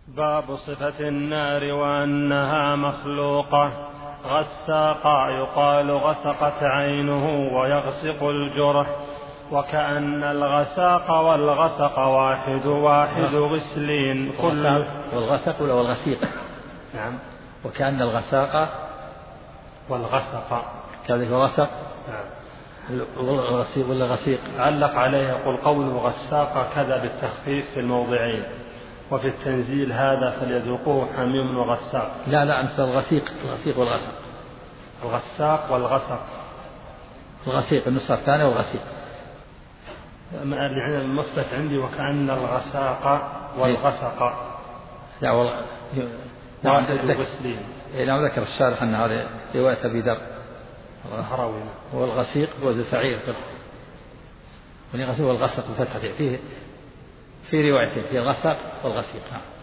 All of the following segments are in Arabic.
باب صفة النار وأنها مخلوقة. غساقا يقال غسقت عينه ويغسق الجرح، وكأن الغساق والغسق واحد غسلين كل. والغسق ولا والغسيق؟ نعم. وكأن الغساق والغسق كذلك الغسق. نعم. الغسيق ولا غسيق؟ علق عليه يقول قوله غساق كذا بالتخفيف في الموضعين، وفي التنزيل هذا فليذوقوه حميم وغساق. لا أنسى الغسيق والغسق. الغساق والغسق. الغسيق النسخة الثانية والغسيق. يعني المثبت عندي وكأن الغساق والغسق. نعم ذكر الشارح أن هذه رواية أبي ذر. والغسيق وزن فعيل والغسيق والغسق بفتحة فيه في روايتين في الغسق والغسيق.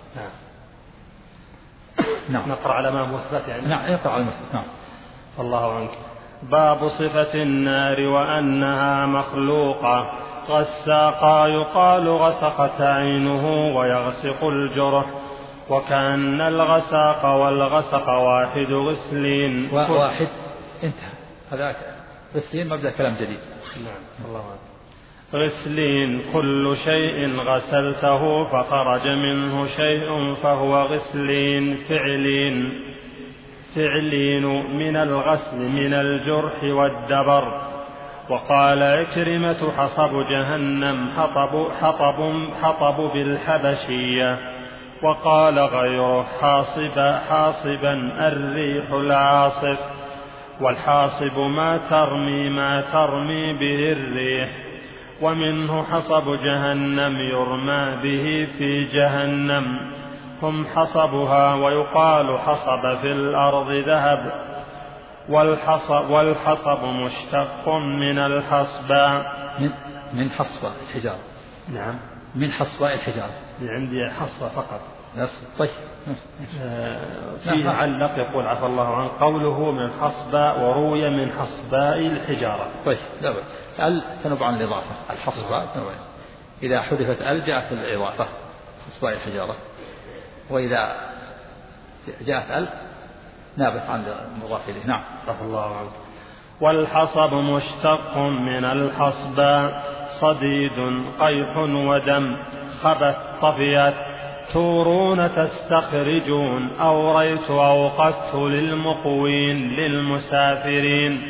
نعم. نقرأ على ما مثبت يعني. نعم يقرأ على المثبت. نعم. الله عنك. باب صفة النار وأنها مخلوقة. غساقا يقال غسقت عينه ويغسق الجرح، وكأن الغساق والغسق واحد غسلين. واحد انتهى هذاك غسلين مبدأ كلام جديد. نعم. الله عنك. غسلين كل شيء غسلته فخرج منه شيء فهو غسلين. فعلين من الغسل من الجرح والدبر. وقال عكرمة حصب جهنم حطب بالحبشية. وقال غيره حاصبا الريح العاصف. والحاصب ما ترمي به الريح. ومنه حصب جهنم يرمى به في جهنم هم حصبها. ويقال حصب في الأرض ذهب. والحصب مشتق من الحصبة. من حصبة الحجارة. نعم. من حصبة الحجارة. عندي حصبة فقط. طيب. في علق يقول عفى الله عنه قوله من حصبة وروي من حصباء الحجارة. طيب لا بأس. تنوب عن الإضافة. الحصبة إذا حذفت جاءت الإضافة حصباء الحجارة، وإذا جاءت نابت عن المضاف إليه. نعم. عفى الله عنه. والحصب مشتق من الحصباء صديد قيح ودم خبت طفيت تورون تستخرجون أوريت أوقدت للمقوين للمسافرين.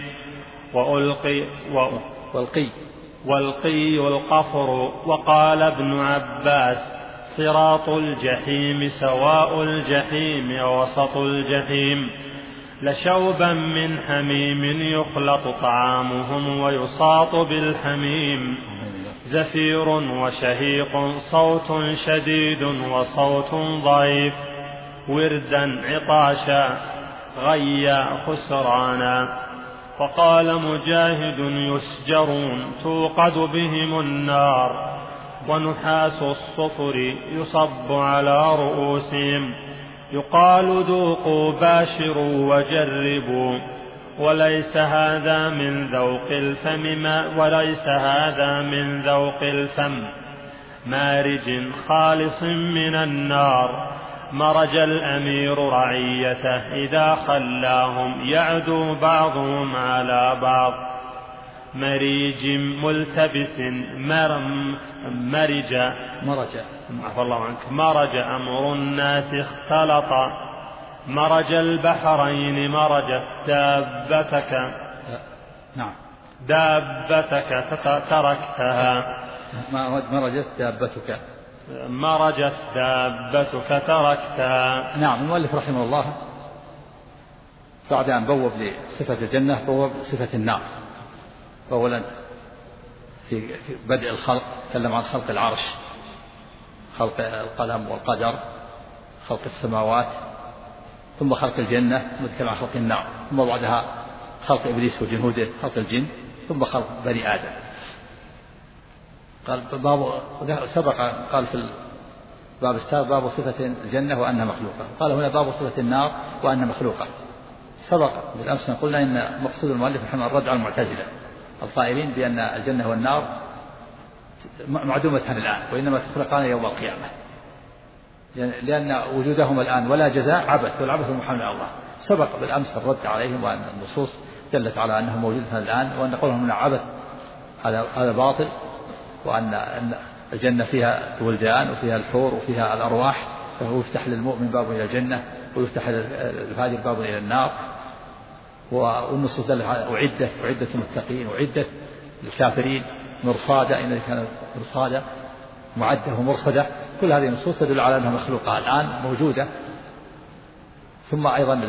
والقي القفر. وقال ابن عباس صراط الجحيم سواء الجحيم ووسط الجحيم. لشوبا من حميم يخلط طعامهم ويصاط بالحميم. زفير وشهيق صوت شديد وصوت ضعيف. وردا عطاشا غيا خسرانا. وقال مجاهد يسجرون توقد بهم النار. ونحاس الصفر يصب على رؤوسهم. يقال ذوقوا باشروا وجربوا. وليس هذا من ذوق الفم مارج خالص من النار. مرج الأمير رعيته إذا خلاهم يعدو بعضهم على بعض. مريج ملتبس مرج أمر الناس اختلط. مرج البحرين مرجت دابتك. نعم. دابتك تركتها. مرجت دابتك. مرجت دابتك تركتها. نعم. المؤلف رحمه الله بعد أن بوب لصفة الجنة بوب صفة النار. أولا في بدء الخلق تكلم عن خلق العرش، خلق القلم والقدر، خلق السماوات، ثم خلق الجنة، ثم تكلم عن خلق النار، ثم بعدها خلق إبليس وجنوده، خلق الجن، ثم خلق بني آدم. قال سبق قال في الباب السابق باب صفة الجنة وأنها مخلوقة، قال هنا باب صفة النار وأنها مخلوقة. سبق بالأمس قلنا إن مقصود المؤلف رحمه الرد على المعتزلة القائلين بأن الجنة والنار معدومتان الآن وإنما تخلقان يوم القيامة. لأن وجودهم الآن ولا جزاء عبث، والعبث محمد على الله. سبق بالأمس الرد عليهم وأن النصوص دلت على أنهم موجودون الآن، وأن قولهم من عبث هذا باطل، وأن الجنة فيها الولدان وفيها الحور وفيها الأرواح، فهو يفتح للمؤمن باب إلى الجنة ويفتح للفاجر باب إلى النار. والنصوص دلت على أعدت المتقين وأعدت للكافرين مرصادة، إن كانت مرصادة معدة ومرصدة. كل هذه النصوص تدل على أنها مخلوقة الآن موجودة. ثم أيضا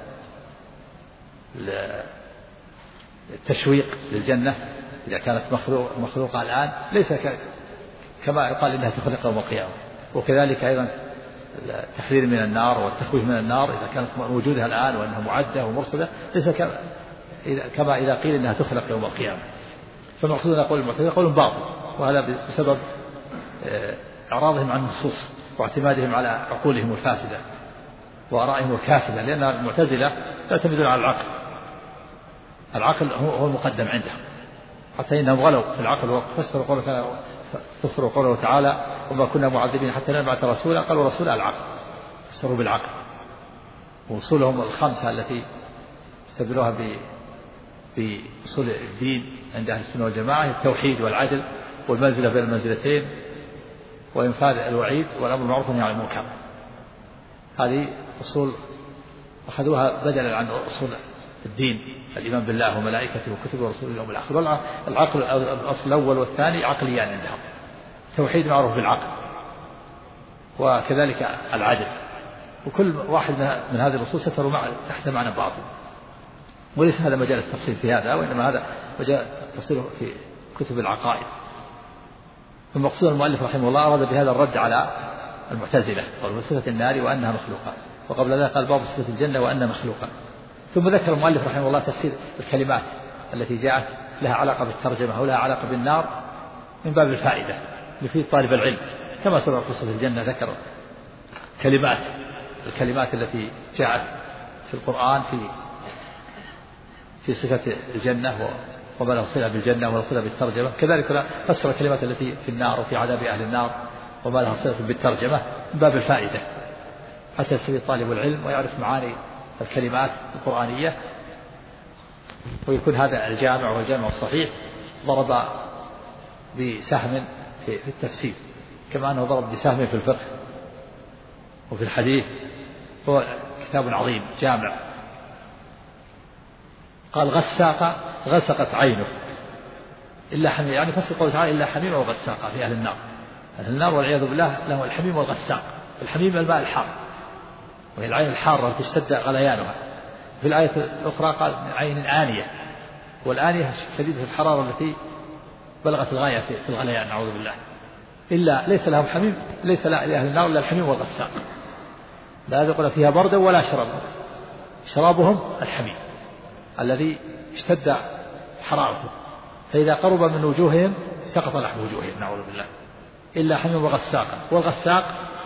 التشويق للجنة إذا كانت مخلوقة الآن ليس كما يقال إنها تخلق يوم القيامة. وكذلك أيضا التحذير من النار والتخويف من النار إذا كانت موجودة الآن وأنها معدة ومرصدة ليس كما إذا قيل إنها تخلق يوم القيامة. فالمقصود أن قول المعتزلة قول باطل، وهذا بسبب إعراضهم عن النصوص واعتمادهم على عقولهم الفاسدة وآرائهم الكافلة، لأن المعتزلة يعتمدون على العقل هو المقدم عندهم، حتى إنهم غلوا في العقل وفسروا قوله تعالى وما كنا معذبين حتى نبعث رسولا، قالوا رسول العقل، فسروا بالعقل. وأصولهم الخمسة التي استدلوها بأصول الدين عند أهل السنة والجماعة التوحيد والعدل والمنزلة بين المنزلتين وإنفاذ الوعيد والأمر بالمعروف والنهي عن المنكر. هذه أصول أخذوها بدلا عن أصول الدين الإيمان بالله وملائكته وكتبه ورسوله واليوم الآخر. العقل الأصل الأول والثاني عقليان عندهم، توحيد معروف بالعقل وكذلك العدل، وكل واحد من هذه الأصول ستروا تحت معنى باطل. وليس هذا مجال التفصيل في هذا، وإنما هذا مجال التفصيل في كتب العقائد. المقصود المؤلف رحمه الله أراد بهذا الرد على المعتزلة وصفة النار وأنها مخلوقة، وقبل ذلك قال باب صفة الجنة وأنها مخلوقة. ثم ذكر المؤلف رحمه الله تفسير الكلمات التي جاءت لها علاقة بالترجمة ولها علاقة بالنار من باب الفائدة يفيد طالب العلم. كما سبق في صفة الجنة ذكر الكلمات التي جاءت في القرآن في صفة الجنة وما له صلة بالجنة ولا صلة بالترجمة، كذلك فسر الكلمات التي في النار وفي عذاب أهل النار وما لها صلة بالترجمة من باب الفائدة، حتى يستفيد طالب العلم ويعرف معاني الكلمات القرآنية ويكون هذا الجامع والجامع الصحيح. ضرب بسهم في التفسير كما أنه ضرب بسهم في الفقه وفي الحديث. هو كتاب عظيم جامع. قال غسقت عينه إلا حميم، يعني فسر قوله تعالى إلا حميم وغساقة في أهل النار. أهل النار والعياذ بالله لهم الحميم والغساق. الحميم الماء الحار وهي العين الحارة التي اشتد غليانها. في الآية الأخرى قال من عين آنية، والآنية شديدة الحرارة التي بلغت الغاية في الغليان نعوذ بالله. إلا ليس لهم حميم، ليس لأهل النار إلا الحميم والغساق، لا يذوقون فيها بردا ولا شرابا، شرابهم الحميم الذي اشتد حرارته، فإذا قرب من وجوههم سقط لحم وجوههم نعوذ بالله. إلا حميم وغساقا. والغساق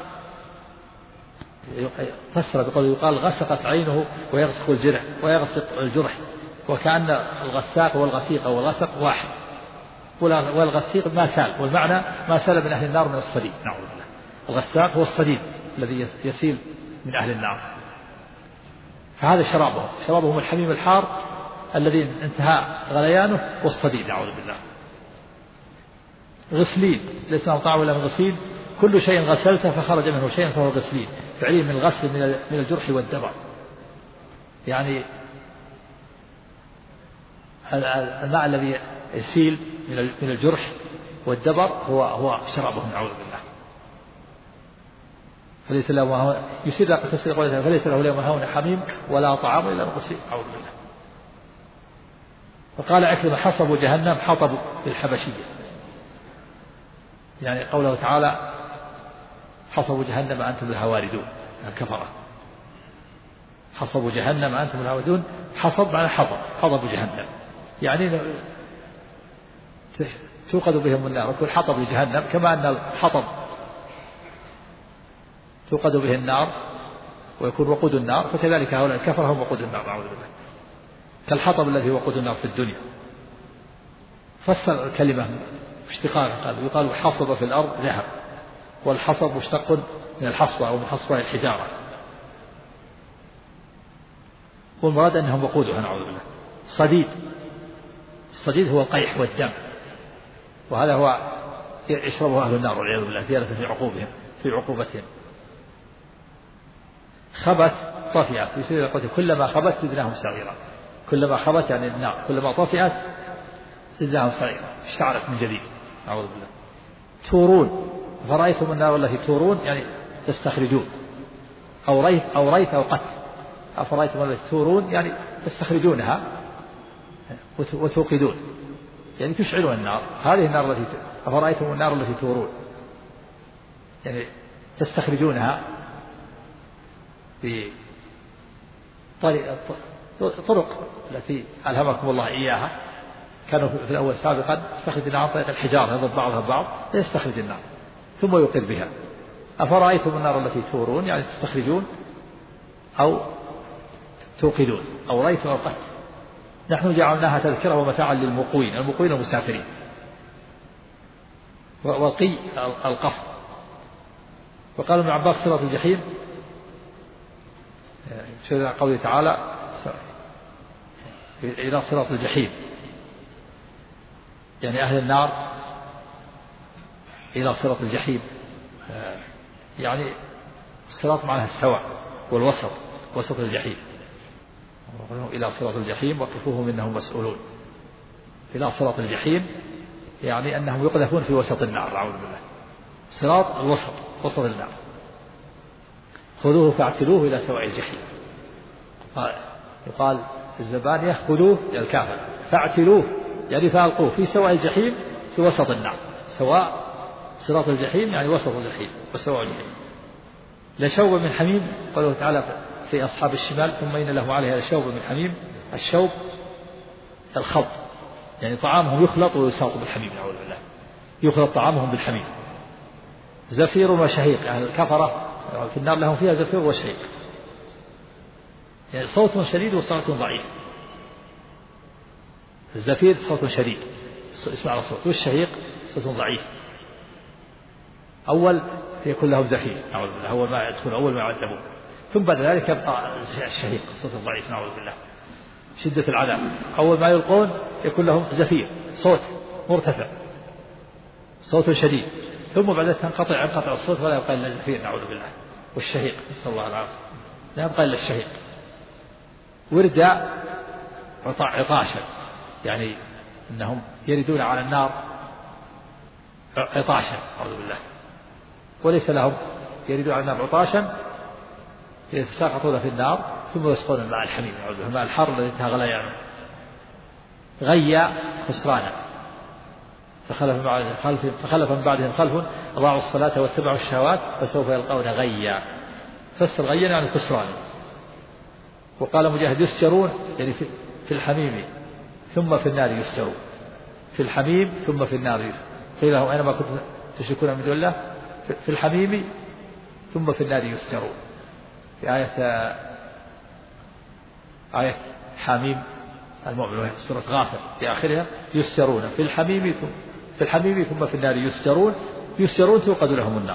فسر بقوله يقال غسقت عينه ويغسق الجرح، وكأن الغساق والغسيق والغسق واحد، والغسيق ما سال، والمعنى ما سال من أهل النار من الصديد نعوذ بالله. الغساق هو الصديد الذي يسيل من أهل النار، فهذا شرابهم الحميم الحار الذي انتهى غليانه والصديد نعوذ بالله. غسلين ليس لهم طعم ولا من غسيل، كل شيء غسلته فخرج منه شيء فهو غسلين، فعليه من الغسل من الجرح والدبر، يعني الماء الذي يسيل من الجرح والدبر هو شرابهم نعوذ بالله. فليس له يسير تفسير قوله فليس له اليوم هون حميم ولا طعام الا من غسيل نعوذ بالله. وقال عكرمة حصبوا جهنم حطبوا بالحبشية، يعني قوله تعالى حصبوا جهنم أنتم لها واردون الكفرة. حصبوا جهنم أنتم لها واردون، حصب معنى حطب جهنم، يعني توقد بهم النار، وكل حطب جهنم كما أن الحطب توقد به النار ويكون وقود النار، فكذلك هؤلاء الكفرة هم وقود النار نعوذ بالله، كالحطب الذي هو وقود النار في الدنيا. فسر الكلمة اشتقاقا قال يقال حصب في الأرض ذهب، والحصب مشتق من الحصبة أو من حصبة الحجارة، والمراد أنهم وقودها نعوذ بالله. الصديد هو القيح والدم، وهذا هو يشربه أهل النار والعياذ بالله زيادة في عقوبتهم. خبت طفئت، يصير كلما خبت زدناهم سعيرا، كلما خبت يعني النار كلما طفئت زدناهم سعيرا، اشتعلت من جديد نعوذ بالله. تورون، فرأيتم النار التي تورون يعني تستخرجون، أو ريت أو قتل، أفرأيتم التي تورون يعني تستخرجونها وتوقدون يعني تشعلون النار. هذه النار التي أفرأيتم النار التي تورون يعني تستخرجونها بطرق التي ألهمكم الله إياها. كانوا في الأول سابقا يستخرج النار عن طريق الحجارة يضرب بعضها البعض ليستخرج النار ثم يوقد بها. أفرأيتم النار التي تورون يعني تستخرجون أو توقدون، أو ريت أو قتل. نحن جعلناها تذكرة ومتاعا للمقوين، المقوين المسافرين. وقي القفر. وقال ابن عباس صراط الجحيم في قوله تعالى إلى صراط الجحيم، يعني أهل النار إلى صراط الجحيم، يعني الصراط معناها السواء والوسط، وسط الجحيم. إلى صراط الجحيم وقفوهم إنهم مسؤولون. إلى صراط الجحيم يعني أنهم يقذفون في وسط النار أعوذ بالله. صراط الوسط، وسط النار. خذوه فاعتلوه إلى سواء الجحيم. يقال في الزبانية خذوه إلى الكافر فاعتلوه يعني فألقوه في سواء الجحيم في وسط النار. سواء صراط الجحيم يعني وسط الجحيم وسواء الجحيم. لشوب من حميم، قاله تعالى في أصحاب الشمال ثم إن له عليها لشوب من حميم. الشوب الخلط، يعني طعامهم يخلط ويساق بالحميم نعوذ بالله، يخلط طعامهم بالحميم. زفير وشهيق، يعني الكفرة في النار لهم فيها زفير وشهيق، يعني صوت شديد وصوت ضعيف. الزفير صوت شديد اسمع الصوت، والشهيق صوت ضعيف. أول يكون لهم زفير نعوذ بالله، أول ما يدخل أول ما يعذبون، ثم بعد ذلك يبقى الشهيق الصوت الضعيف نعوذ بالله شدة العذاب. أول ما يلقون يكون لهم زفير صوت مرتفع صوت شديد، ثم بعد ذلك ينقطع الصوت ولا يبقى إلا الزفير نعوذ بالله والشهيق نسأل الله العافية، لا يبقى إلا الشهيق. ورداء عطاشا، يعني أنهم يردون على النار عطاشا أعوذ بالله، وليس لهم يردون على النار عطاشا يتساقطون في النار ثم يسقون الماء الحميم نعوذ بالله، الماء الحار الذي انتهى غليانه. غيا خسرانا، فخلف من بعدهم خلف أضاعوا الصلاة واتبعوا الشهوات فسوف يلقون غيا. فسر غيا يعني خسرانا. وقال مجاهد يسجرون يعني في الحميم ثم في النار يسجرون، في الحميم ثم في النار يسجرون. قيل لهم أينما كنتم تشركون من دون الله في الحميم ثم في النار يسجرون. في آية حميم المؤمن سورة غافر في آخرها يسجرون في الحميم ثم في النار يسجرون توقد لهم النار.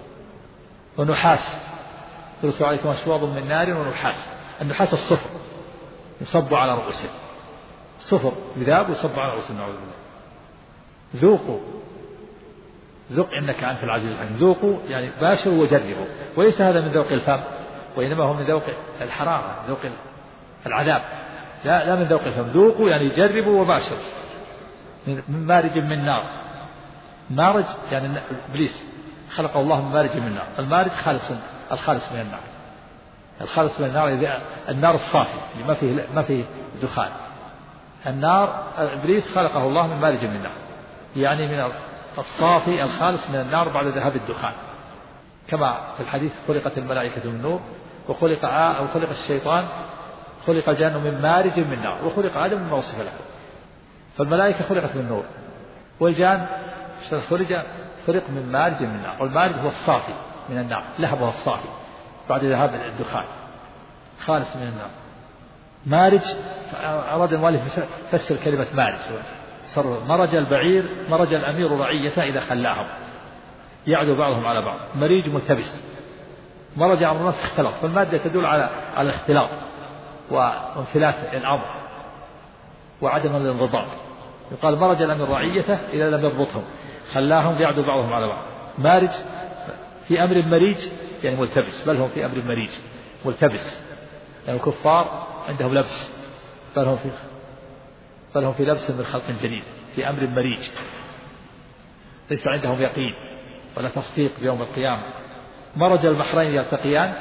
ونحاس يرسل عليكم أشواظ من نار ونحاس. النحاس الصفر يصب على رؤوسهم، صفر بذاب يصب على رؤوسهم نعوذ بالله. ذوقوا ذوق إنك أنت العزيز الحكيم. ذوقوا يعني باشروا وجربوا، وليس هذا من ذوق الفم وإنما هو من ذوق الحرارة، ذوق العذاب، لا من ذوق الفم. ذوقوا يعني جربوا وباشروا من مارج من نار. مارج يعني إبليس خلق الله من مارج من نار. المارج الخالص من النار، الخالص من النار النار الصافي اللي ما فيه دخان. النار إبليس خلقه الله من مارج من نار، يعني من الصافي الخالص من النار بعد ذهاب الدخان. كما في الحديث خلقت الملائكة من نور وخلق الشيطان خلق الجان من مارج من نار وخلق آدم مما وصف له. فالملائكة خلقت من نور والجان خلق من مارج من نار. والمارج هو الصافي من النار، لهبها الصافي بعد ذهاب الدخان خالص من النار. مارج أراد المؤلف فسر كلمة مارج صار مرج البعير مرج الأمير رعيته إذا خلاهم، يعدو بعضهم على بعض. مريج ملتبس، مرج أمر النص اختلط، فالمادة تدل على الاختلاط وانفلات الأمر وعدم الانضباط. يقال مرج لم رعيته إذا لم يضبطهم، خلاهم يعدو بعضهم على بعض. مارج في أمر مريج يعني ملتبس، بل هم في أمر مريج ملتبس، يعني الكفار عندهم لبس، بل هم في لبس من خلق جديد، في أمر مريج، ليس عندهم يقين ولا تصديق بيوم القيامة. مرج البحرين يلتقيان،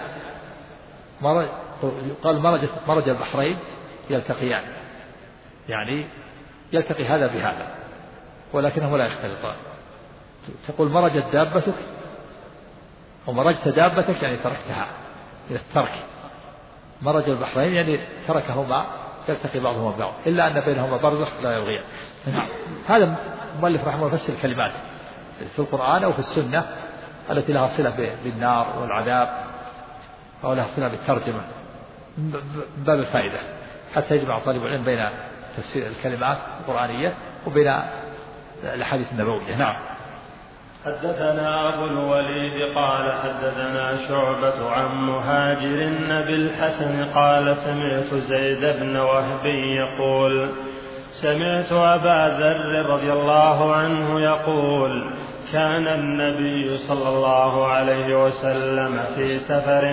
قال مرج البحرين يلتقيان، يعني يلتقي هذا بهذا ولكنهم لا يختلطان. تقول مرجت دابتك، ومرجت دابتك يعني تركتها إلى الترك. مرج البحرين يعني تركهما يلتقي بعضهما ببعض، إلا أن بينهما برزخ لا يبغيان. هذا المؤلف رحمه الله يفسر الكلمات في القرآن أو في السنة التي لها صلة بالنار والعذاب أو لها صلة بالترجمة من باب الفائدة، حتى يجمع طالب العلم بين تفسير الكلمات القرآنية وبين الأحاديث النبوية. نعم. حدثنا أبو الوليد قال حدثنا شعبة عن مهاجر بالحسن قال سمعت زيد بن وهب يقول سمعت أبا ذر رضي الله عنه يقول كان النبي صلى الله عليه وسلم في سفر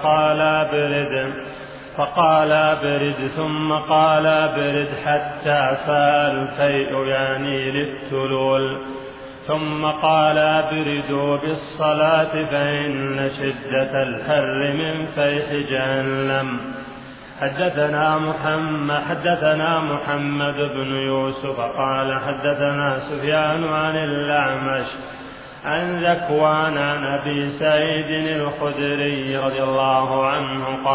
فقال أبرد ثم قال أبرد حتى فاء الفيء يعني للتلول، ثم قال أبردوا بالصلاة فإن شدة الحر من فيح جهنم. حدثنا محمد بن يوسف قال حدثنا سفيان عن الأعمش عن ذكوان عن أبي سعيد الخدري رضي الله عنه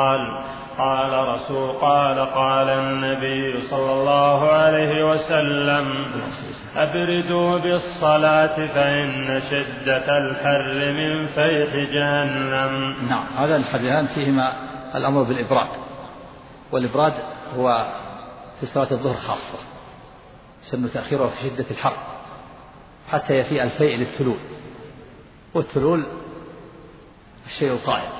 قال النبي صلى الله عليه وسلم أبردوا بالصلاة فإن شدة الحر من فيح جهنم. نعم. هذا الحديثان فيهما الأمر بالإبراد، والإبراد هو في صلاة الظهر خاصة، سن تأخيره في شدة الحر حتى يفيء الفيء للتلول، والتلول الشيء الطائر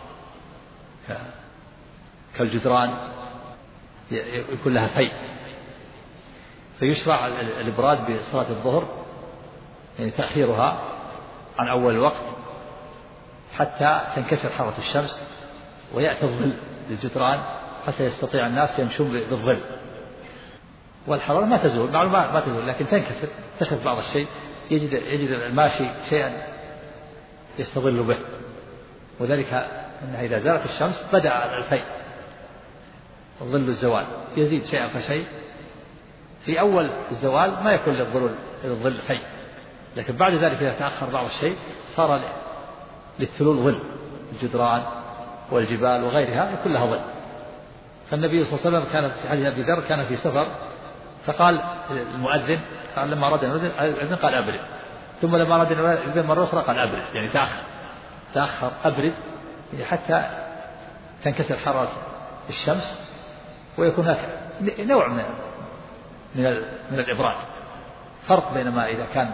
كالجدران يكون لها فيء، فيشرع الإبراد بصلاة الظهر يعني تأخيرها عن أول الوقت حتى تنكسر حرارة الشمس ويأتي الظل للجدران حتى يستطيع الناس يمشون بالظل، والحرارة ما تزول، معلومة ما تزول، لكن تنكسر، تخف بعض الشيء، يجد الماشي شيئا يستظل به، وذلك أنها إذا زالت الشمس بدأ الفيء ظل الزوال يزيد شيئا فشيء. في أول الزوال ما يكون للظل فيء، لكن بعد ذلك إذا تأخر بعض الشيء صار للتلول ظل، الجدران والجبال وغيرها كلها ظل. فالنبي صلى الله عليه وسلم كان في حديث أبي ذر كان في سفر، فقال المؤذن قال لما أراد الأذن قال أبرد، ثم لما أراد الأذن مرة أخرى قال أبرد، يعني تأخر أبرد حتى تنكسر حرارة الشمس ويكون هناك نوع من الإبراد. فرق بينما إذا كان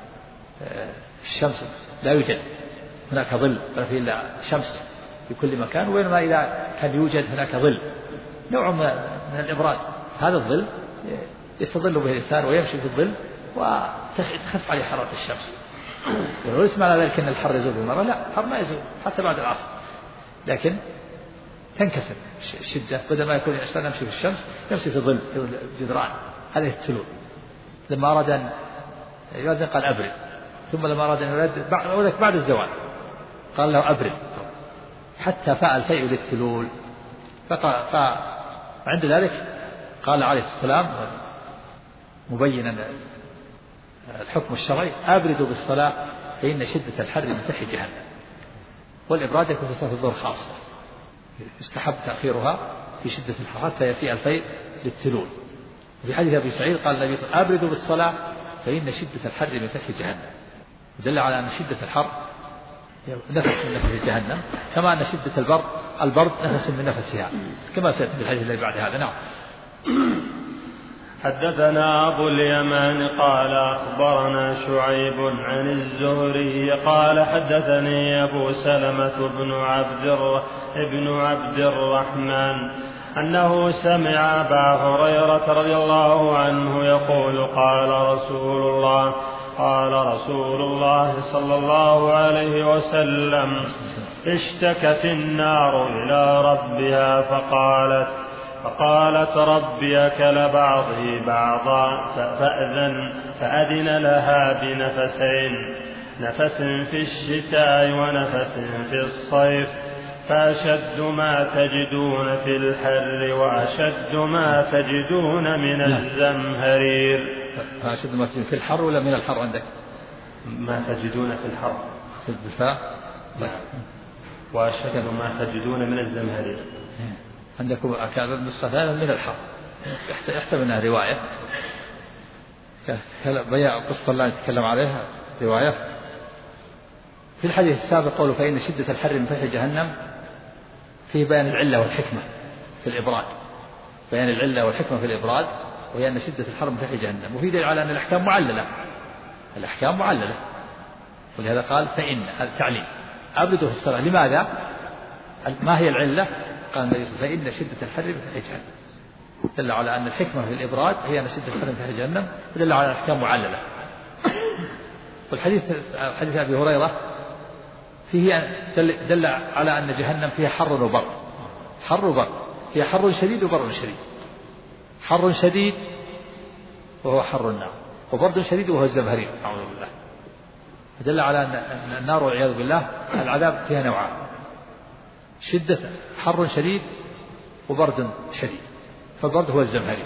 الشمس لا يوجد هناك ظل ولا فيه إلا شمس في كل مكان، وبينما إذا كان يوجد هناك ظل نوع من الإبراد. هذا الظل يستظل به الإنسان ويمشي في الظل وتخف عليه حرارة الشمس، وليس معنى ذلك أن الحر يزول بالمرة، لا، الحر ما يزول حتى بعد العصر، لكن تنكسر الشدة، بدل ما يكون الإنسان يمشي في الشمس يمشي في ظل الجدران، هذه التلول. لما أراد أن يؤذن قال أبرد، ثم لما أراد أن يؤذن بعد الزوال قال له أبرد حتى فاء الفيء للتلول. فعند ذلك قال عليه السلام مبينا الحكم الشرعي أبردوا بالصلاة فإن شدة الحر من فيح جهنم. والإبراد يكون في صلاة الظهر خاصة، يستحب تأخيرها في شدة الحر حتى يفيء الفيء للتلول. وفي حديث أبي سعيد قال النبي صلى الله عليه وسلم أبردوا بالصلاة فإن شدة الحر من فيح جهنم، دل على أن شدة الحر نفس من نفس جهنم، كما أن شدة البرد نفس من نفسها، كما سيأتي في الحديث الذي بعد هذا. نعم. حدثنا أبو اليمان قال أخبرنا شعيب عن الزهري قال حدثني أبو سلمة بن عبد الرحمن أنه سمع أبا هريرة رضي الله عنه يقول قال رسول الله صلى الله عليه وسلم اشتكت النار إلى ربها فقالت ربي أكل بعضي بعضا فأذن لها بنفسين، نفس في الشتاء ونفس في الصيف، فأشد ما تجدون في الحر وأشد ما تجدون من الزمهرير. فأشد ما تجدون في الحر ولا من الحر عندك؟ ما تجدون في الحر في الدفاع. وأشد ما تجدون من الزمهرير. عندكم أكاد النسخة من الحر، يحتمل أنها رواية. بيان القصة اللي نتكلم عليها رواية. في الحديث السابق قوله فإن شدة الحر من فيح جهنم، فيه بيان العلة والحكمة في الإبراد، بيان العلة والحكمة في الإبراد، وهي أن شدة الحر من فيح جهنم، وفي دليل على أن الأحكام معللة، الأحكام معللة، ولهذا قال فإن التعليل أبرده في الصلاة. لماذا؟ ما هي العلة؟ قال النبي صلى الله عليه وسلم فإن شدة الحر من فيح جهنم، دل على أن الحكمة في الإبراد هي أن شدة الحر من فيح جهنم، ودل على الأحكام معللة. والحديث حديث أبي هريرة فيه دل على أن جهنم فيها حر وبرد، حر وبرد، فيها حر شديد وبرد شديد، حر شديد وهو حر النار، وبرد شديد وهو الزمهرير، أعوذ بالله. فدل على أن النار والعياذ بالله العذاب فيها نوعان، شدة حر شديد وبرد شديد، فالبرد هو الزمهرير.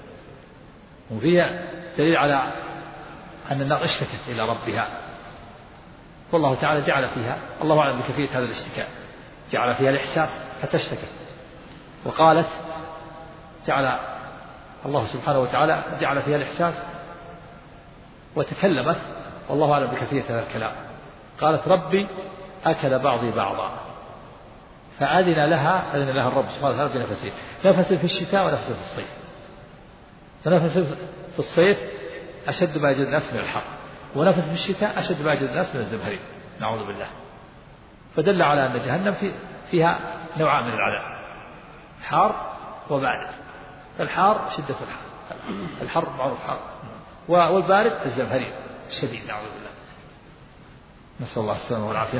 وفيها دليل على أن النار اشتكت إلى ربها، والله تعالى جعل فيها، الله أعلم بكيفية هذا الاشتكاء، جعل فيها الإحساس فتشتكت، وقالت جعل الله سبحانه وتعالى جعل فيها الإحساس وتكلمت، والله أعلم بكيفية هذا الكلام. قالت ربي أكل بعضي بعضا، فأذن لها الرب سبحانه وتعالى بنفسين، نفس في الشتاء ونفس في الصيف. فنفس في الصيف أشد ما يجد الناس من الحر، ونفس في الشتاء أشد ما يجد الناس من الزمهرير، نعوذ بالله. فدل على أن جهنم فيها نوعان من العذاب، حار وبارد. الحار شدة الحر معروف حار، والبارد الزمهرير الشديد، نعوذ بالله، نسأل الله السلامة والعافية.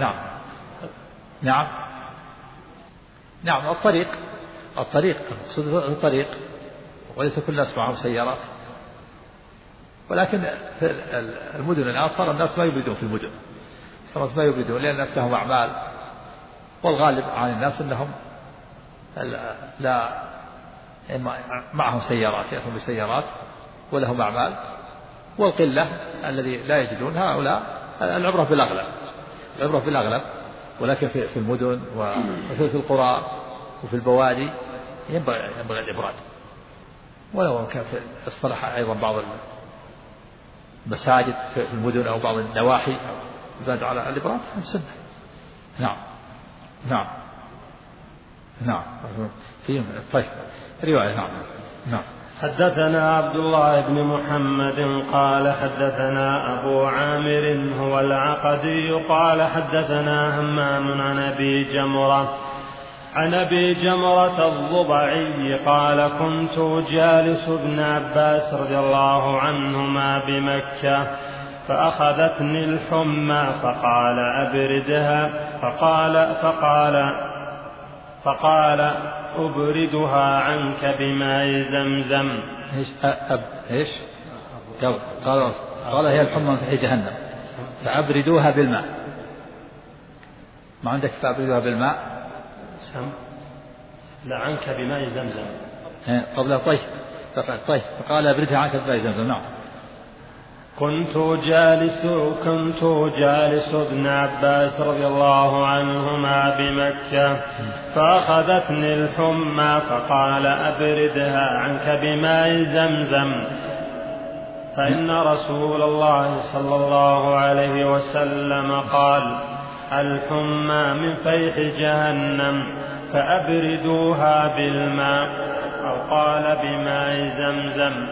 نعم الطريق المقصود الطريق، وليس كل الناس معهم سيارات، ولكن في المدن الآن صار الناس ما يبردون في المدن، صار ما يبردون لأن الناس لهم أعمال، والغالب عن الناس أنهم لا معهم سيارات، يأتون بسيارات ولهم أعمال، والقلة الذي لا يجدون هؤلاء العبرة بالأغلب، ولكن في المدن وفي القرى وفي البوادي ينبغي الإبراد. ولو كان في اصطلح أيضا بعض المساجد في المدن أو بعض النواحي يباد على الإبراد عن السنة. نعم في طيب رواية. نعم. حدثنا عبد الله بن محمد قال حدثنا أبو عامر هو العقدي قال حدثنا همام عن أبي جمرة الضبعي قال كنت جالس ابن عباس رضي الله عنهما بمكة، فأخذتني الحمى فقال أبردها، فقال أبردها عنك بماء زمزم. إيش قال هي الحمى في جهنم فأبردوها بالماء، ما عندك فأبردوها بالماء لا عنك بماء زمزم قبل طيب فقال أبردها عنك بماء زمزم. نعم. كنت جالس ابن عباس رضي الله عنهما بمكة، فأخذتني الحمى فقال أبردها عنك بماء زمزم، فإن رسول الله صلى الله عليه وسلم قال الحمى من فيح جهنم فأبردوها بالماء، أو قال بماء زمزم.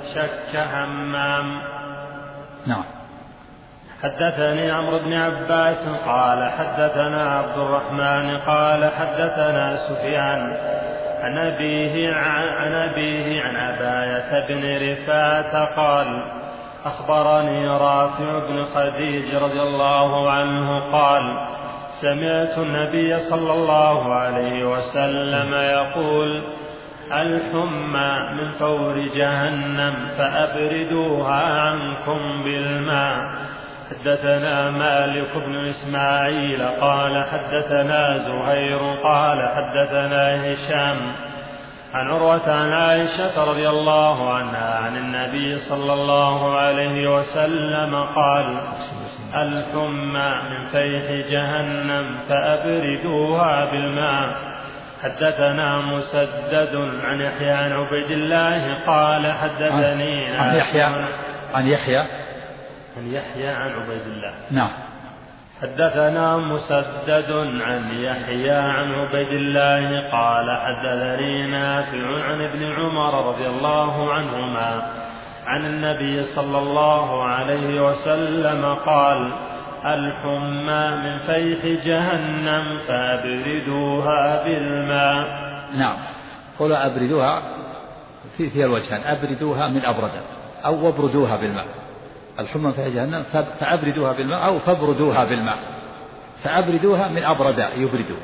شك همام. نعم. حدثني عمرو بن عباس قال حدثنا عبد الرحمن قال حدثنا سفيان عن أبيه عن عباية بن رفاعة قال أخبرني رافع بن خديج رضي الله عنه قال سمعت النبي صلى الله عليه وسلم يقول الحمى من فور جهنم فأبردوها عنكم بالماء. حدثنا مالك بن إسماعيل قال حدثنا زهير قال حدثنا هشام عن عروة عن عائشة رضي الله عنها عن النبي صلى الله عليه وسلم قال الحمى من فيح جهنم فأبردوها بالماء. حدثنا مسدد عن يحيى عن عبيد الله قال حدثني عن يحيى عن عبيد الله. نعم. حدثنا مسدد عن يحيى عن عبيد الله قال حدثني نافع عن ابن عمر رضي الله عنهما عن النبي صلى الله عليه وسلم قال الحمى من فيح جهنم فأبردوها بالماء. نعم. قل أبردوها في الوجهان، أبردوها من أبرد أو أبردوها بالماء. الحمى في جهنم فأبردوها بالماء أو فابردوها بالماء. فأبردوها من أبرد يبردوا،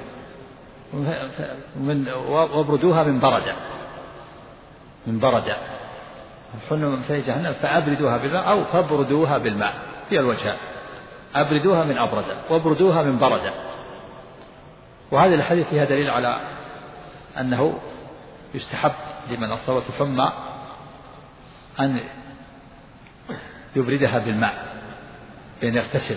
وابردوها من برد. الحمى في جهنم فأبردوها بالماء أو فابردوها بالماء في الوجهان. أبردوها من أبرد وابردوها من برد. وهذه الحديث فيها دليل على أنه يستحب لمن أصابته الحمى أن يبردها بالماء، بأن يغتسل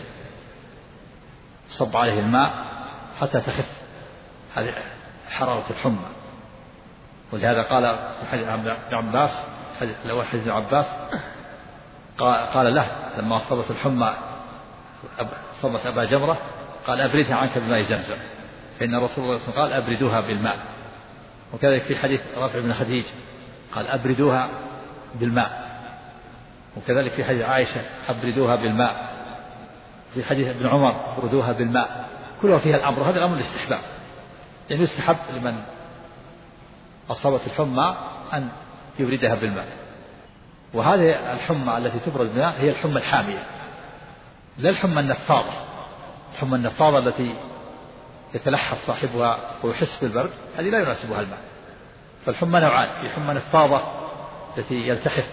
صب عليه الماء حتى تخف هذه حرارة الحمى. ولهذا قال حديث ابن عباس، حديث ابن عباس قال له لما أصابت الحمى صبت أبا جمرة قال أبردها عنك بماء زمزم، فإن رسول الله صلى الله عليه وسلم قال أبردوها بالماء. وكذلك في حديث رافع بن خديج قال أبردوها بالماء. وكذلك في حديث عائشة أبردوها بالماء. في حديث ابن عمر أبردوها بالماء. كلها فيها الأمر، هذا الأمر الاستحباب، يعني يستحب لمن أصابت الحمى أن يبردها بالماء. وهذه الحمى التي تبرد بالماء هي الحمى الحامية، لا الحمى النفاضة. الحمى النفاضة التي يتلحظ صاحبها ويحس بالبرد هذه لا يناسبها الماء. فالحمى نوعان، في حمى نفاضة التي يلتحف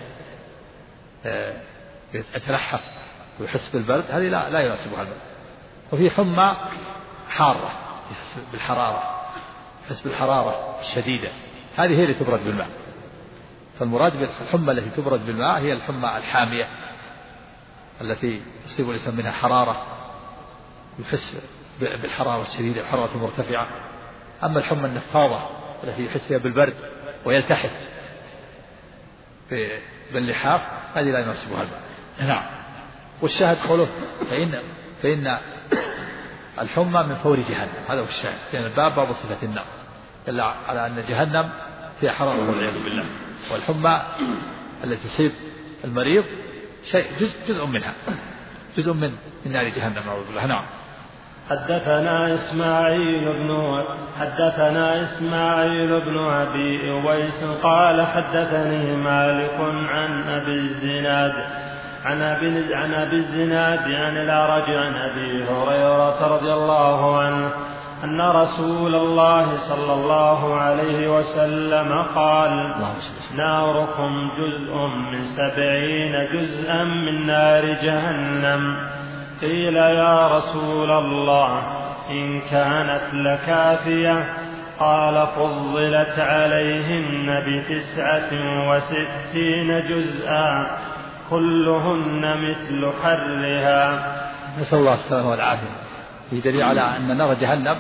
يتلحف ويحس بالبرد هذه لا يناسبها الماء. وفي حمى حارة يحس بالحرارة الشديدة، هذه هي اللي تبرد بالماء. فالمراد بالحمى التي تبرد بالماء هي الحمى الحامية التي يصيب الإنسان منها حرارة، يحس بالحرارة الشديدة وحرارة مرتفعة. أما الحمى النفاضة التي يحس فيها بالبرد ويلتحف باللحاف هذه لا يناسبها الماء. نعم. والشاهد قوله فإن الحمى من فور جهنم، هذا هو الشاهد، لأن الباب باب صفة النار دل على أن جهنم فيها حرارة والعياذ بالله. والحمى التي تصيب المريض جزء منها، جزء من نار جهنم نعوذ بالله. نعم. حدثنا إسماعيل بن أبي أويس قال حدثني مالك عن أبي الزناد عن الأعرج عن أبي هريرة رضي الله عنه أن رسول الله صلى الله عليه وسلم قال ناركم جزء من 70 جزءا من نار جهنم. قيل يا رسول الله إن كانت لكافية؟ قال فضلت عليهن ب69 جزءا كلهن مثل حرها. نسأل الله السلامة والعافية. في دليل على أن نار جهنم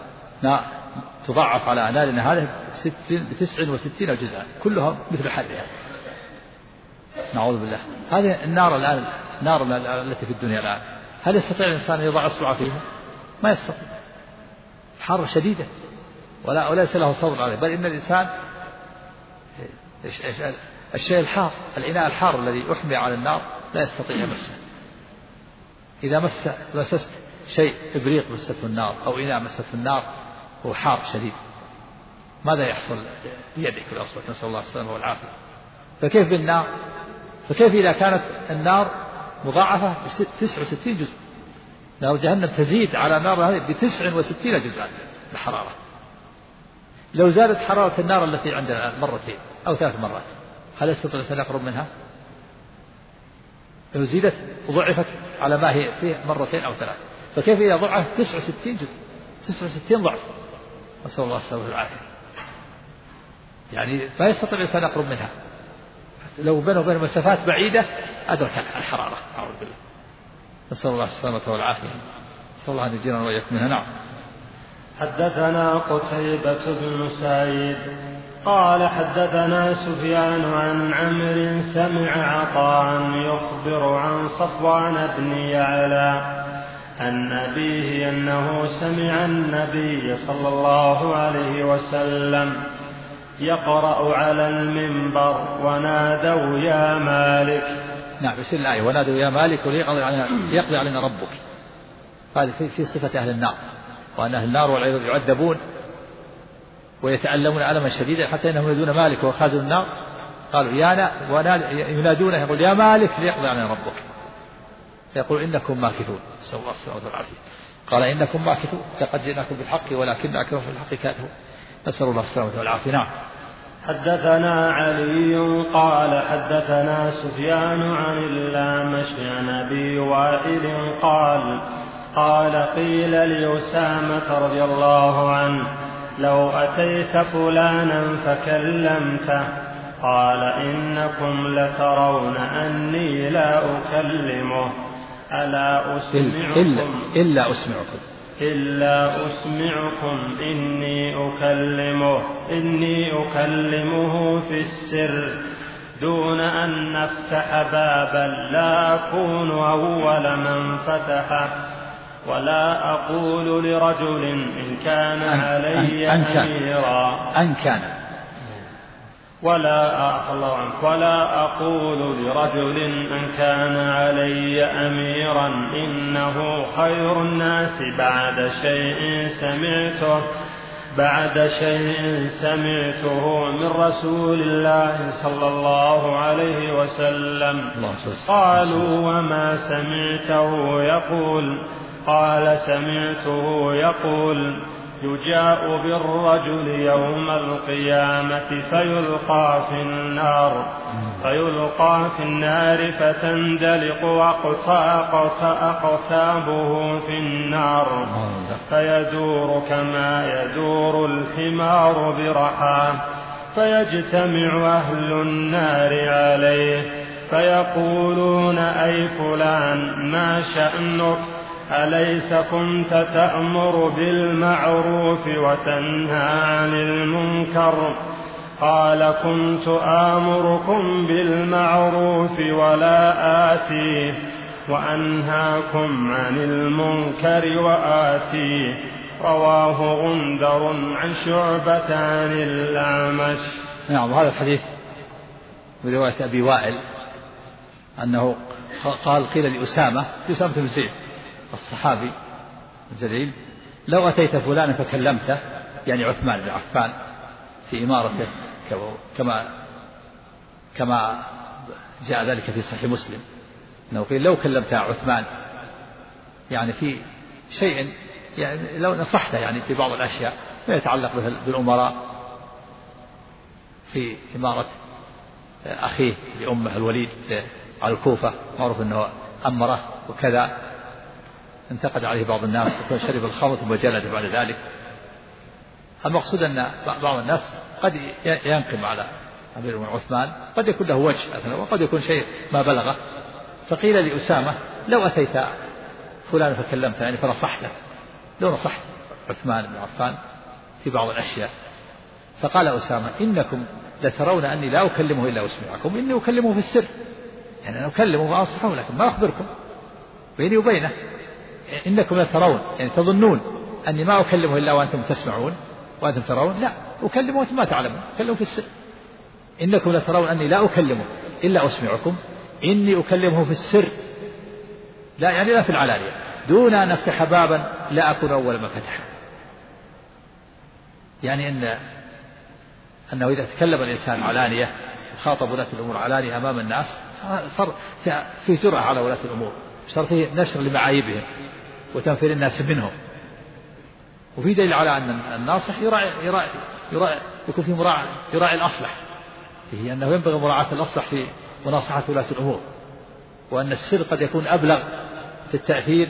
تضاعف على نارنا هذه ب69 جزءا كلها مثل حرها، نعوذ بالله. هذه النار الآن، النار التي في الدنيا الآن، هل يستطيع الإنسان أن يضع إصبعه فيها؟ ما يستطيع، حر شديدة وليس له صبر عليه. بل إن الإنسان الشيء الحار، الإناء الحار الذي أحمي على النار لا يستطيع يمسه. إذا مسست شيء إبريق مسته النار أو إناء مسته النار هو حار شديد، ماذا يحصل بيدك في الأصل؟ نسأل الله السلامة والعافية. فكيف بالنار؟ فكيف إذا كانت النار مضاعفة ب69 جزء؟ نار جهنم تزيد على نار هذه ب69 جزءا الحرارة. لو زادت حرارة النار التي عندنا مرتين أو 3 مرات هل يستطيع الإنسان يقرب منها؟ لو زيدت وضعفت على ما هي فيه مرتين أو 3، فكيف إذا ضعفت 69 جزء، 69 ضعف؟ نسأل الله السلامة والعافية. يعني ما يستطيع الإنسان يقرب منها، لو بينه وبين مسافات بعيدة أدرك الحرارة. أعوذ بالله، نسأل الله السلامة والعافية، نسأل الله أن يجيرنا وإياكم منها. نعم. حدثنا قتيبة بن سعيد قال حدثنا سفيان عن عمرو سمع عطاء يخبر عن صفوان بن يعلى عن أبيه أنه سمع النبي صلى الله عليه وسلم يقرأ على المنبر ونادوا يا مالك. نعم، بسم الآية ونادوا يا مالك ليقضي علينا ربك. هذه في صفة أهل النار، وأن أهل النار والعياذ يعذبون ويتألمون ألما شديدا حتى إنهم ينادون مالك وخازن النار، قالوا ينادونه يقول يا مالك ليقضي علينا ربك، فيقول إنكم ماكثون. نسأل الله السلامة والعافية. قال إنكم ماكثون لقد جئناكم بالحق ولكن أكثركم في الحق كارهون. نسأل الله السلامة والعافية. نعم. حدثنا علي قال حدثنا سفيان عن الأعمش عن أبي وائل قال قيل لأسامة رضي الله عنه لو أتيت فلانا فكلمته قال إنكم لترون أني لا أكلمه ألا أسمعكم إلا أسمعكم إني أكلمه في السر دون أن نفتح بابا لا أكون أول من فتحه ولا أقول لرجل إن كان علي أميرا ولا أقول لرجل إن كان علي أميرا إنه خير الناس بعد شيء سمعته من رسول الله صلى الله عليه وسلم. قالوا وما سمعته يقول؟ قال سمعته يقول يجاء بالرجل يوم القيامة فيلقى في النار فتندلق أقتابه في النار فيدور كما يدور الحمار برحاه فيجتمع أهل النار عليه فيقولون أي فلان ما شأنك أليس كنت تأمر بالمعروف وتنهى عن المنكر؟ قال كنت آمركم بالمعروف ولا آتيه وأنهاكم عن المنكر وآتيه. رواه غندر عن شعبة عن الأعمش. نعم. هذا الحديث برواية أبي وائل أنه قال قيل لأسامة بن زيد الصحابي الجليل لو أتيت فلانا فكلمته، يعني عثمان بن عفان في إمارته كما جاء ذلك في صحيح مسلم أنه قيل لو كلمت عثمان يعني في شيء، يعني لو نصحته يعني في بعض الأشياء ما يتعلق بالأمراء في إمارة أخيه لأمه الوليد على الكوفة، معروف أنه أمره وكذا، انتقد عليه بعض الناس وكان شرب الخمر ثم جلد بعد ذلك. المقصود أن بعض الناس قد ينقم على أمير عثمان، قد يكون له وجه وقد يكون شيء ما بلغه. فقيل لأسامة لو أتيت فلان فكلمته يعني فنصحته، لو نصحت عثمان بن عفان في بعض الأشياء. فقال أسامة إنكم لترون أني لا أكلمه إلا أسمعكم، إني أكلمه في السر، يعني أنا أكلمه وأنصحه لكن ما أخبركم بيني وبينه. إنكم لترون يعني تظنون أني ما أكلمه إلا وأنتم تسمعون وأنتم ترون، لا أكلمه وأنتم ما تعلمون، أكلمه في السر. إنكم لترون أني لا أكلمه إلا أسمعكم إني أكلمه في السر، لا يعني لا في العلانية، دون أن أفتح بابا لا أكون أول من فتح. يعني أنه إذا تكلم الإنسان علانية خاطب ولاة الأمور علانية أمام الناس صار في جرأة على ولاة الأمور، صار فيه نشر لمعايبهم وتنفير الناس منهم. وفي دليل على أن الناصح يكون فيه يراعي الأصلح، فيه أنه ينبغي مراعاة الأصلح في مناصحة ولاة الأمور، وأن السر قد يكون أبلغ في التأثير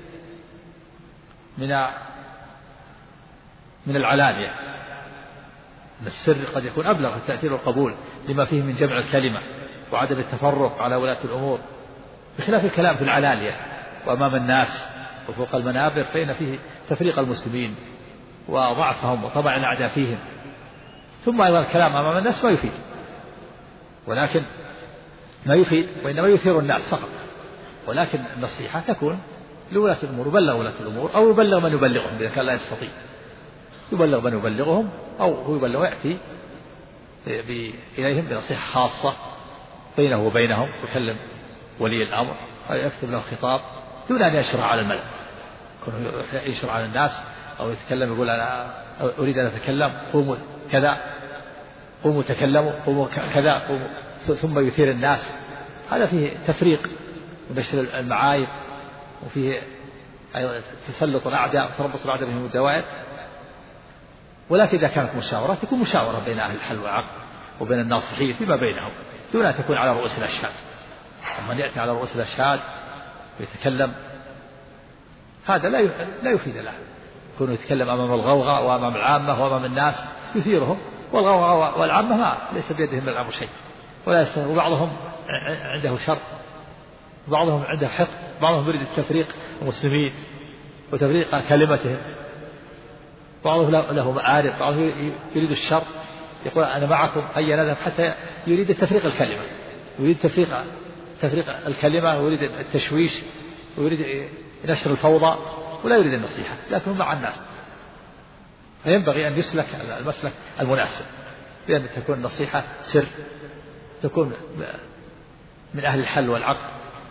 من العلانية. السر قد يكون أبلغ في التأثير والقبول لما فيه من جمع الكلمة وعدم التفرق على ولاة الأمور، بخلاف الكلام في العلانية وأمام الناس وفوق المنابر، فإن فيه تفريق المسلمين وضعفهم وطبع الأعداء فيهم. ثم أيضا الكلام أمام الناس ما يفيد، ولكن ما يفيد وإنما يثير الناس فقط. ولكن النصيحة تكون لولاة الأمور، يبلغ ولاة الأمور أو يبلغ من يبلغهم إذا كان لا يستطيع، يبلغ من يبلغهم أو هو يبلغ يأتي إليهم بنصيحة خاصة بينه وبينهم، يكلم ولي الأمر أو يكتب له خطاب دون أن يشرع على الملأ، يشرع على الناس أو يتكلم يقول أنا أريد أن أتكلم قوموا كذا، قوموا تكلموا، قوموا كذا، قوموا، ثم يثير الناس. هذا فيه تفريق ونشر المعايب، وفيه أيضا تسلط الأعداء وتربص الأعداء بهم الدوائر. ولكن إذا كانت مشاورة تكون مشاورة بين أهل الحل والعقد وبين الناصحين فيما بينهم دون أن تكون على رؤوس الأشهاد. أما أن يأتي على رؤوس الأشهاد ويتكلم هذا لا يفيد له، يكون يتكلم أمام الغوغاء وأمام العامة وأمام الناس يثيرهم، والغوغاء والعامة ما ليس بيدهم من الأمر شيء، وبعضهم عنده شر، بعضهم عنده حقد، بعضهم يريد التفريق المسلمين وتفريق كلمتهم، بعضهم له مآرب، بعضهم يريد الشر، يقول أنا معكم هيا نذهب، حتى يريد تفريق الكلمة، ويريد تفريق الكلمة، ويريد التشويش، ويريد نشر الفوضى، ولا يريد النصيحة، لكنه مع الناس. فينبغي أن يسلك المسلك المناسب، بأن تكون النصيحة سر، تكون من أهل الحل والعقد،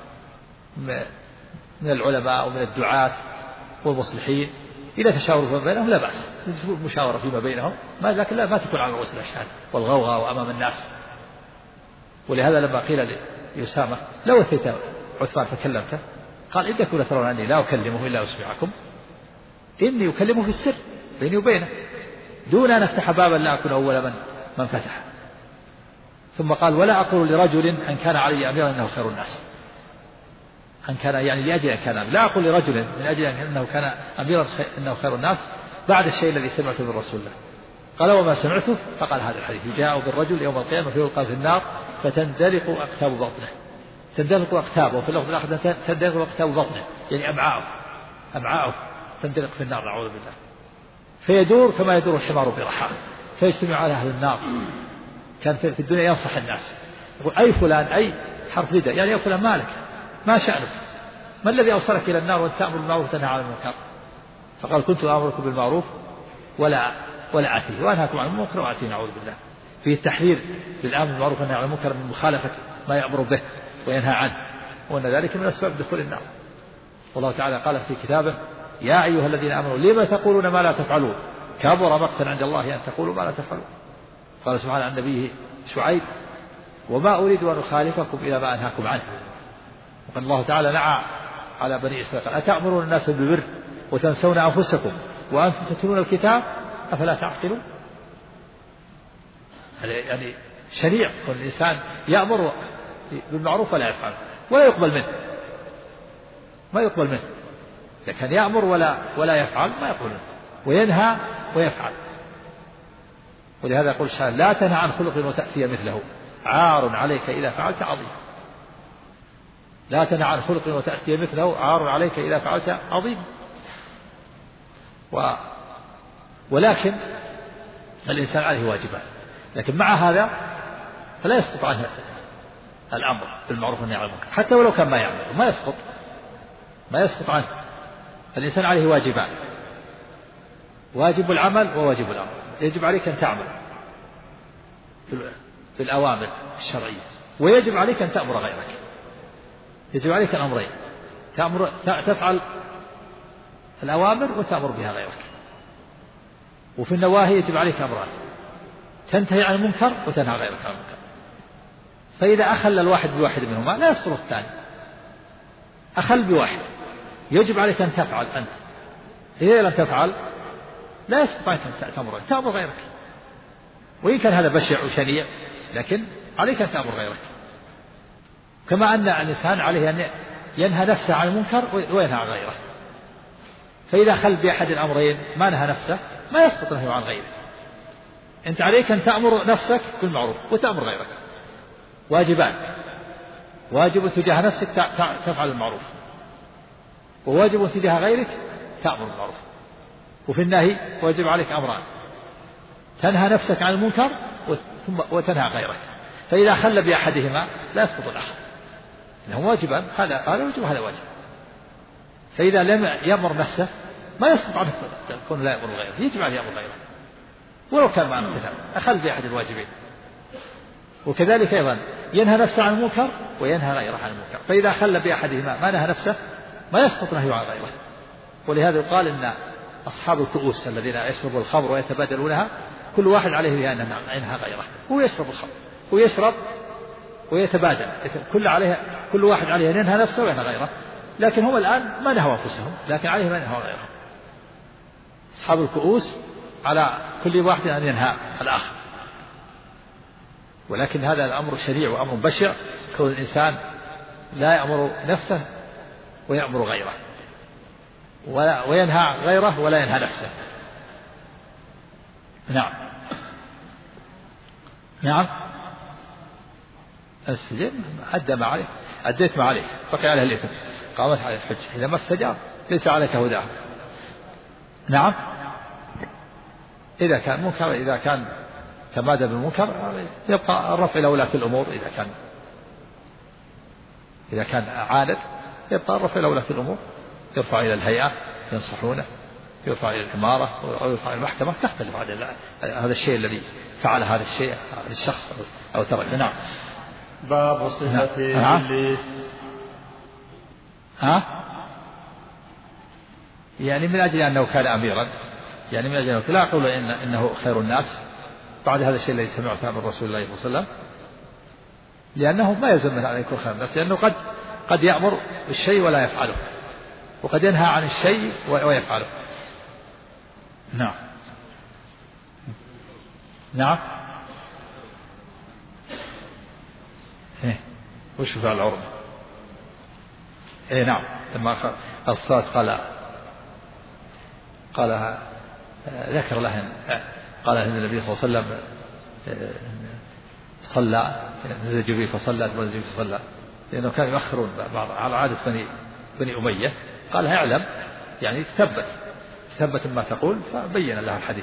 من العلماء ومن الدعاة والمصلحين. إذا تشاوروا فيما بينهم لا بأس، مشاورة فيما بينهم، لكن ما تكون على رؤوس الأشهاد والغوغاء وأمام الناس. ولهذا لما قيل لأسامة لو أتيت عثمان فكلمته قال إنكم لترون أني لا أكلمه إلا أسمعكم إني أكلمه في السر بيني وبينه دون أن أفتح بابا لا أكون أول من فتح. ثم قال ولا أقول لرجل أن كان علي أميرا أنه خير الناس، أن كان يعني لأجل أن كان، لا أقول لرجل من أجل أنه كان أميرا أنه خير الناس بعد الشيء الذي سمعته من رسول الله. قال وما سمعته؟ فقال هذا الحديث جاء بالرجل يوم القيامة فيلقى في النار فتندلق أقتاب بطنه، تندلق أقتابه، وفي اللفظ الآخر تندلق أقتاب بطنه يعني أمعاءه تندلق في النار نعوذ بالله، فيدور كما يدور الحمار برحاه، فيجتمع على أهل النار. كان في الدنيا ينصح الناس يقول أي فلان، أي حرف نداء يعني يا فلان مالك، ما شأنك، ما الذي أوصلك إلى النار وأنت تأمر بالمعروف وتنهى عن المنكر؟ فقال كنت آمركم بالمعروف ولا أتي، وأنهاكم عن المنكر وأتي نعوذ بالله. فيه التحذير للأمر بالمعروف والنهي عن المنكر من مخالفة ما يأمر به وينهى عنه، وأن ذلك من أسباب دخول النار. والله تعالى قال في كتابه يا أيها الذين آمنوا لما تقولون ما لا تفعلون كبر مقتا عند الله أن تقولوا ما لا تفعلون. قال سبحانه عن نبيه شعيب وما أريد أن أخالفكم إلى ما أنهاكم عنه. وقال الله تعالى نعى على بني إسرائيل أتأمرون الناس بالبر وتنسون أنفسكم وأنتم تتلون الكتاب أفلا تعقلون. يعني شنيع كل الإنسان يأمر بالمعروف ولا يفعل ولا يقبل منه، ما يقبل منه، لكن يأمر ولا يفعل ما يقبل منه، وينهى ويفعل. ولهذا يقول الشاعر لا تنهى عن خلق وتأتي مثله عار عليك إذا فعلت عظيم. لا تنهى عن خلق وتأتي مثله عار عليك إذا فعلت عظيم. ولكن الإنسان عليه واجبان، لكن مع هذا فلا يسقط عنه الأمر بالمعروف والنهي عن المنكر حتى ولو كان ما يعمل، ما يسقط عنه. الإنسان عليه واجبان، واجب العمل وواجب الأمر. يجب عليك أن تعمل بالأوامر الشرعية، ويجب عليك أن تأمر غيرك. يجب عليك الأمرين، تفعل الأوامر وتأمر بها غيرك. وفي النواهي يجب عليك أمران، تنتهي عن المنكر وتنهى غيرك عن المنكر. فإذا أخل الواحد بواحد منهما لا يسقط الثاني. أخل بواحد يجب عليك أن تفعل أنت، إذا لم تفعل لا يسقط عليك أن تأمر غيرك، وإن كان هذا بشع وشنيع لكن عليك أن تأمر غيرك. كما أن الإنسان عليه أن ينهى نفسه عن المنكر وينهى عن غيره. فإذا خل بأحد الأمرين ما نهى نفسه ما يسقط نهيه عن غيره. أنت عليك أن تأمر نفسك بالمعروف وتأمر غيرك، واجبان: واجب تجاه نفسك تفعل المعروف، وواجب تجاه غيرك تأمر بالمعروف. وفي النهي واجب عليك أمران: تنهى نفسك عن المنكر وتنهى غيرك. فإذا خل بأحدهما لا يسقط الآخر، إنهم واجبان، هذا واجب وهذا واجب. فإذا لم يأمر نفسه ما يسقط عنه يكون لا يأمر غيره، يجب عليه يأمر غيره ولو كان مع امتثال، أخل بأحد الواجبين. وكذلك أيضا ينهى نفسه عن المنكر وينهى غيره عن المنكر. فإذا خل بأحدهما ما نهى نفسه ما يسقط نهيه عن غيره. ولهذا يقال إن أصحاب الكؤوس الذين يشربوا الخمر ويتبادلونها كل واحد عليه أن ينهى غيره. هو يشرب الخمر ويشرب ويتبادل، كل واحد عليه أن ينهى نفسه وينهى غيره، لكن هم الآن ما نهوا أنفسهم لكن عليهم أن ينهوا غيرهم. أصحاب الكؤوس على كل واحد أن ينهى الآخر. ولكن هذا الأمر شريع وأمر بشع، كون الإنسان لا يأمر نفسه ويأمر غيره، وينهى غيره ولا ينهى نفسه. نعم السجن أديت ما عليه، بقي عليه الإثم، قامت عليه الحج. إذا ما استجاب ليس عليك هداه. نعم إذا كان منكر، إذا كان تمادى بالمنكر يبقى الرفع إلى ولاة الأمور. إذا كان عاند يبقى الرفع إلى ولاة الأمور، يرفع إلى الهيئة ينصحونه، يرفع إلى الإمارة أو يرفع إلى المحكمة، تختلف هذا الشيء الذي فعل هذا الشيء الشخص أو ترك. نعم. باب صفة إبليس. يعني من أجل أنه كان أميرا، يعني من أجل أنه لا أقول إنه خير الناس بعد هذا الشيء الذي سمعته من رسول الله صلى الله عليه وسلم، لأنه ما يلزم أن يكون خير الناس، لأنه قد يأمر بالشيء ولا يفعله، وقد ينهى عن الشيء ويفعله. نعم وش فعل العرب؟ نعم لما الصلاة قال ذكر له قال النبي صلى الله عليه وسلم صلى، نزل جبريل فصلى ثم نزل جبريل فصلى، لأنه كانوا يؤخرون بعض على عادة بني أمية. قال اعلم، يعني تثبت ما تقول، فبين له الحديث.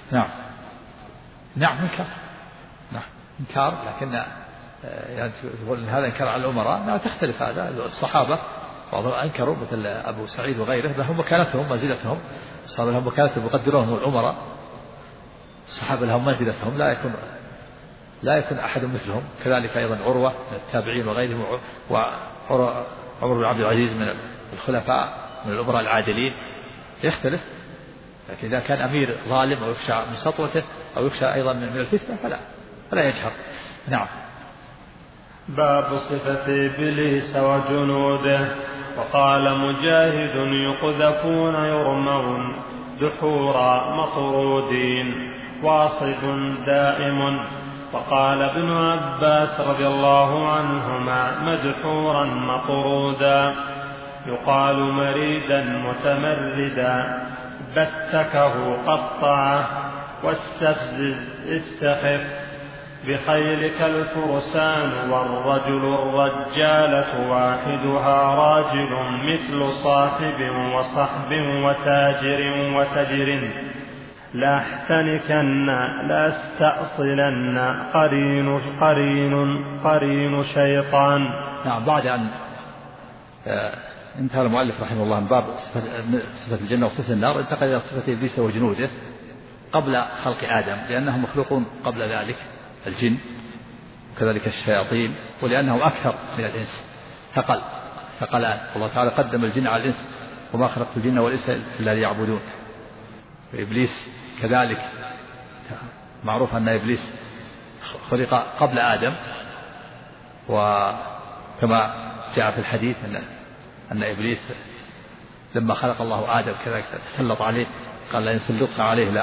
نعم إنكار، لكن يعني تقول هذا إنكار على الأمراء تختلف. هذا الصحابة بعضهم أنكروا مثل أبو سعيد وغيره، لهم مكانتهم منزلتهم، الصحابة لهم مكانتهم يقدرونهم الأمراء، الصحابة لهم منزلتهم لا يكون أحد مثلهم. كذلك أيضا عروة من التابعين وغيرهم، وعمر بن عبد العزيز من الخلفاء من الأمراء العادلين، يختلف. لكن إذا كان أمير ظالم أو يخشى من سطوته أو يخشى أيضا من الفتنة فلا يجهر. نعم. باب صفة إبليس وجنوده. وقال مجاهد يقذفون يرمون دحورا مطرودين واصب دائم. وقال ابن عباس رضي الله عنهما مدحورا مطرودا، يقال مريدا متمردا، بتكه قطعه، واستفزز استخف، بخيلك الفرسان والرجل الرجالة واحدها راجل مثل صاحب وصحب وتاجر وتجر، لا احتنكن لا استأصلن قرين شيطان. نعم. بعد أن انتهى المؤلف رحمه الله من باب صفة الجنة وصفة النار، انتقل إلى صفة إبليس وجنوده قبل خلق آدم، لأنهم مخلوقون قبل ذلك الجن، وكذلك الشياطين، ولأنهم أكثر من الإنس، ثقلان. الله تعالى قدم الجن على الإنس، وما خلقت الجن والإنس إلا ليعبدون. وإبليس كذلك معروف أن إبليس خلق قبل آدم، وكما جاء في الحديث أن إبليس لما خلق الله آدم كذلك تسلط عليه، قال لئن سلطت عليه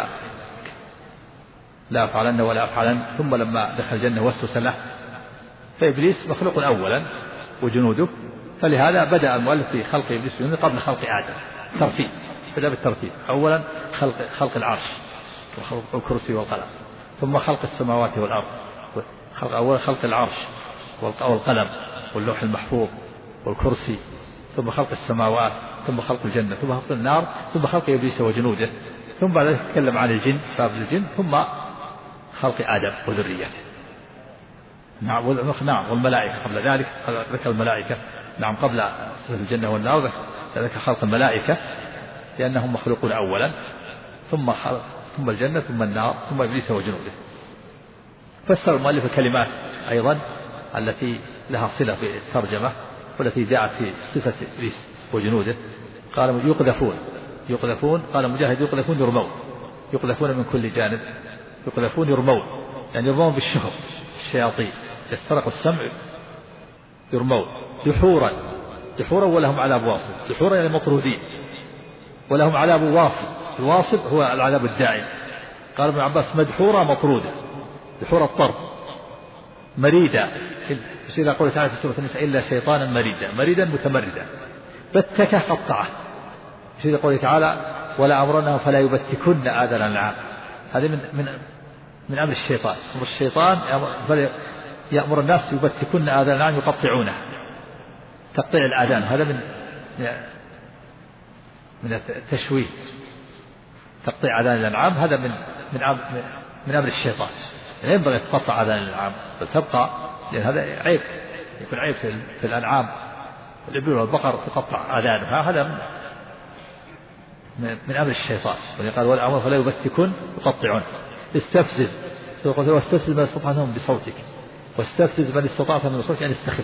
لا أفعلن ولا أفعلن. ثم لما دخل الجنة وسوس له، فإبليس مخلوق أولا وجنوده، فلهذا بدأ المؤلف في خلق إبليس قبل خلق آدم، ترتيب، بدأ بالترتيب. أولا خلق العرش والكرسي والقلم، ثم خلق السماوات والأرض. أولا خلق العرش والقلم واللوح المحفوظ والكرسي، ثم خلق السماوات، ثم خلق الجنة، ثم خلق النار، ثم خلق إبليس وجنوده، ثم بعد ذلك تكلم عن الجن، باب الجن، ثم خلق آدم وذريته. نعم، والملائكة قبل ذلك، ذكر الملائكة نعم قبل صفة الجنة والنار، ذكر خلق الملائكة لأنهم مخلوقون أولا، ثم الجنة، ثم النار، ثم إبليس وجنوده. فسر المؤلف الكلمات أيضا التي لها صلة في الترجمة والتي جاءت في صفة إبليس وجنوده. قال يقذفون، قال مجاهد يقذفون يرمون، يقذفون من كل جانب، يقذفون يرمون، يعني يرمون بالشهر، الشياطين يسترقوا السمع يرمون. دحورا ولهم عذاب واصب، دحورا يعني مطرودين، ولهم عذاب واصب. الواصب هو العذاب الدائم. قال ابن عباس مدحورة مطرودة، دحور الطرد، مريدا، إلى قوله تعالى في سورة النساء إلا شيطانا مريدا متمردا، بتكه قطعه، إلى قوله تعالى ولا أمرنهم فلا يبتكن آذان الأنعام. هذه من أمر الشيطان. أمر الشيطان يأمر الناس يبتكن آذان الأنعام، يقطعونه، تقطيع الآذان. هذا من التشويه، تقطيع آذان الأنعام، هذا من أمر الشيطان. لا ينبغي تقطع آذان الأنعام، بل تبقى، لأن هذا عيب، يكون عيب في الأنعام، الإبل والبقر تقطع آذانها، هذا من أمر الشيطان. قال ولا أمر فلا يبتكن يقطعون. واستفزز من استطعت منهم بصوتك، واستفزز من استطعت من صوتك يعني استخف،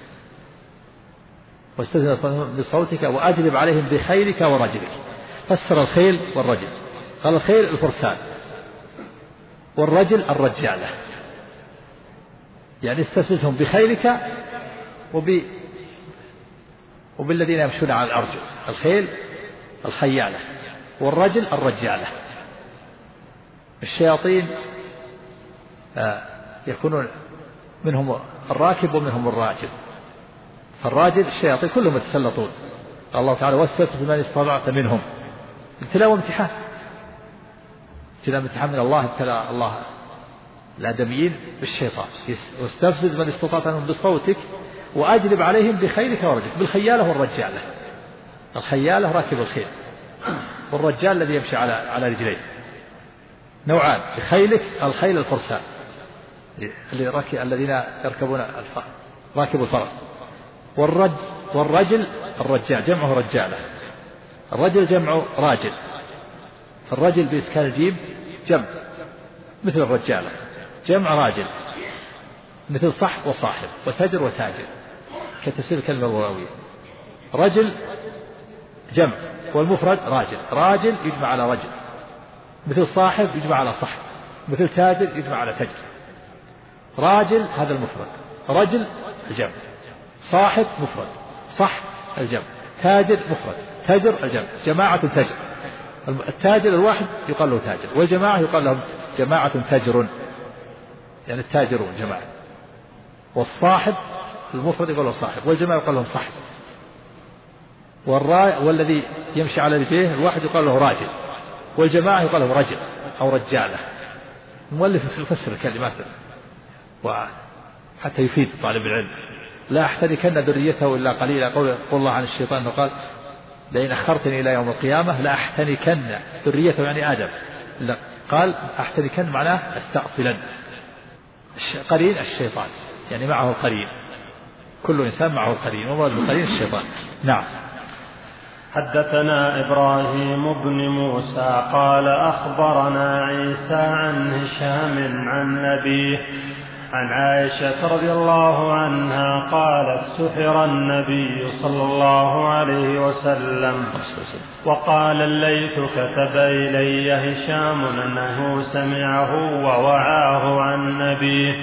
واستفزز بصوتك وأجلب عليهم بخيلك ورجلك. فسر الخيل والرجل، قال الخيل الفرسان، والرجل الرجالة، يعني استفززهم بخيلك وبالذين يمشون على الأرجل. الخيل الخيالة، والرجل الرجالة. الشياطين يكونون منهم الراكب ومنهم الراجل. فالراجل الشياطين كلهم يتسلطون. قال الله تعالى واستفزز من استطعت منهم. ابتلاء وامتحان، امتحان من الله. ابتلى الله الآدميين بالشيطان. واستفزز من استطعت منهم بصوتك وأجلب عليهم بخيلك ورجلك. بالخيالة والرجالة. الخيالة راكب الخيل، والرجال الذي يمشي على رجليه. نوعان، بخيلك الخيل الفرسان الذين يركبون راكب الفرس، والرجل الرجال، جمعه رجالة. الرجل جمعه راجل، الرجل بإسكان الجيم جمع مثل الرجالة، جمع راجل مثل صح وصاحب وتاجر وتاجر، كتسير الكلمة الواوية. رجل جمع، والمفرد راجل يجمع على رجل، مثل صاحب يجمع على صاحب، مثل تاجر يجمع على تاجر. راجل هذا المفرد، رجل الجمع، صاحب مفرد، صح الجمع، تاجر مفرد، تاجر الجمع، جماعة تاجر. التاجر الواحد يقال له تاجر، والجماعة يقال لهم جماعة تاجرون، يعني التاجرون جماعة. والصاحب المفرد يقال له صاحب، والجماعة يقال لهم صاحب. والذي يمشي على رجليه الواحد يقال له راجل، والجماعة يقال له رجل أو رجالة. المؤلف يفسر الكلمات وحتى يفيد طالب العلم. لا أحتركن ذريته إلا قليلا. قول الله عن الشيطان قال لئن أخرتني إلى يوم القيامة لا أحتركن ذريته، يعني آدم. قال أحتركن معناه استأصلا. قرين الشيطان، يعني معه القرين، كل إنسان معه القرين، ومراد بالقرين الشيطان. نعم. حدثنا إبراهيم بن موسى قال أخبرنا عيسى عن هشام عن أبيه عن عائشة رضي الله عنها قالت سحر النبي صلى الله عليه وسلم. وقال الليث كتب إلي هشام أنه سمعه ووعاه عن أبيه.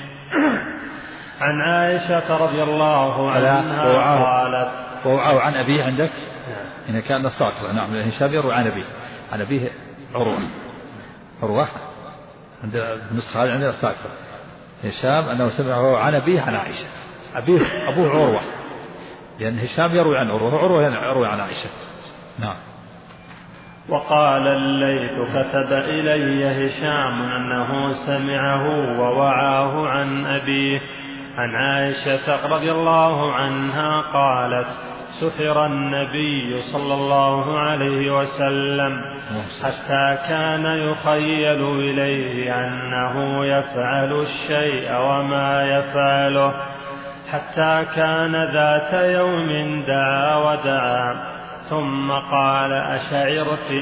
عن عائشة رضي الله عنها قالت ووعاه عن أبيه عندك إن كان الصادق. نعم هشام يروي عن أبيه. عن أبيه عروة عند النسخة هذه عندنا الصادق هشام أنه سمعه عن أبيه عن عائشة. أبوه عروة لأن هشام يروي عن عروة يروي عن عائشة. نعم. وقال الليث كتب إلي هشام أنه سمعه ووعاه عن أبيه. عن عائشة رضي الله عنها قالت سحر النبي صلى الله عليه وسلم حتى كان يخيل إليه أنه يفعل الشيء وما يفعله، حتى كان ذات يوم دعا ودعا ثم قال أشعرت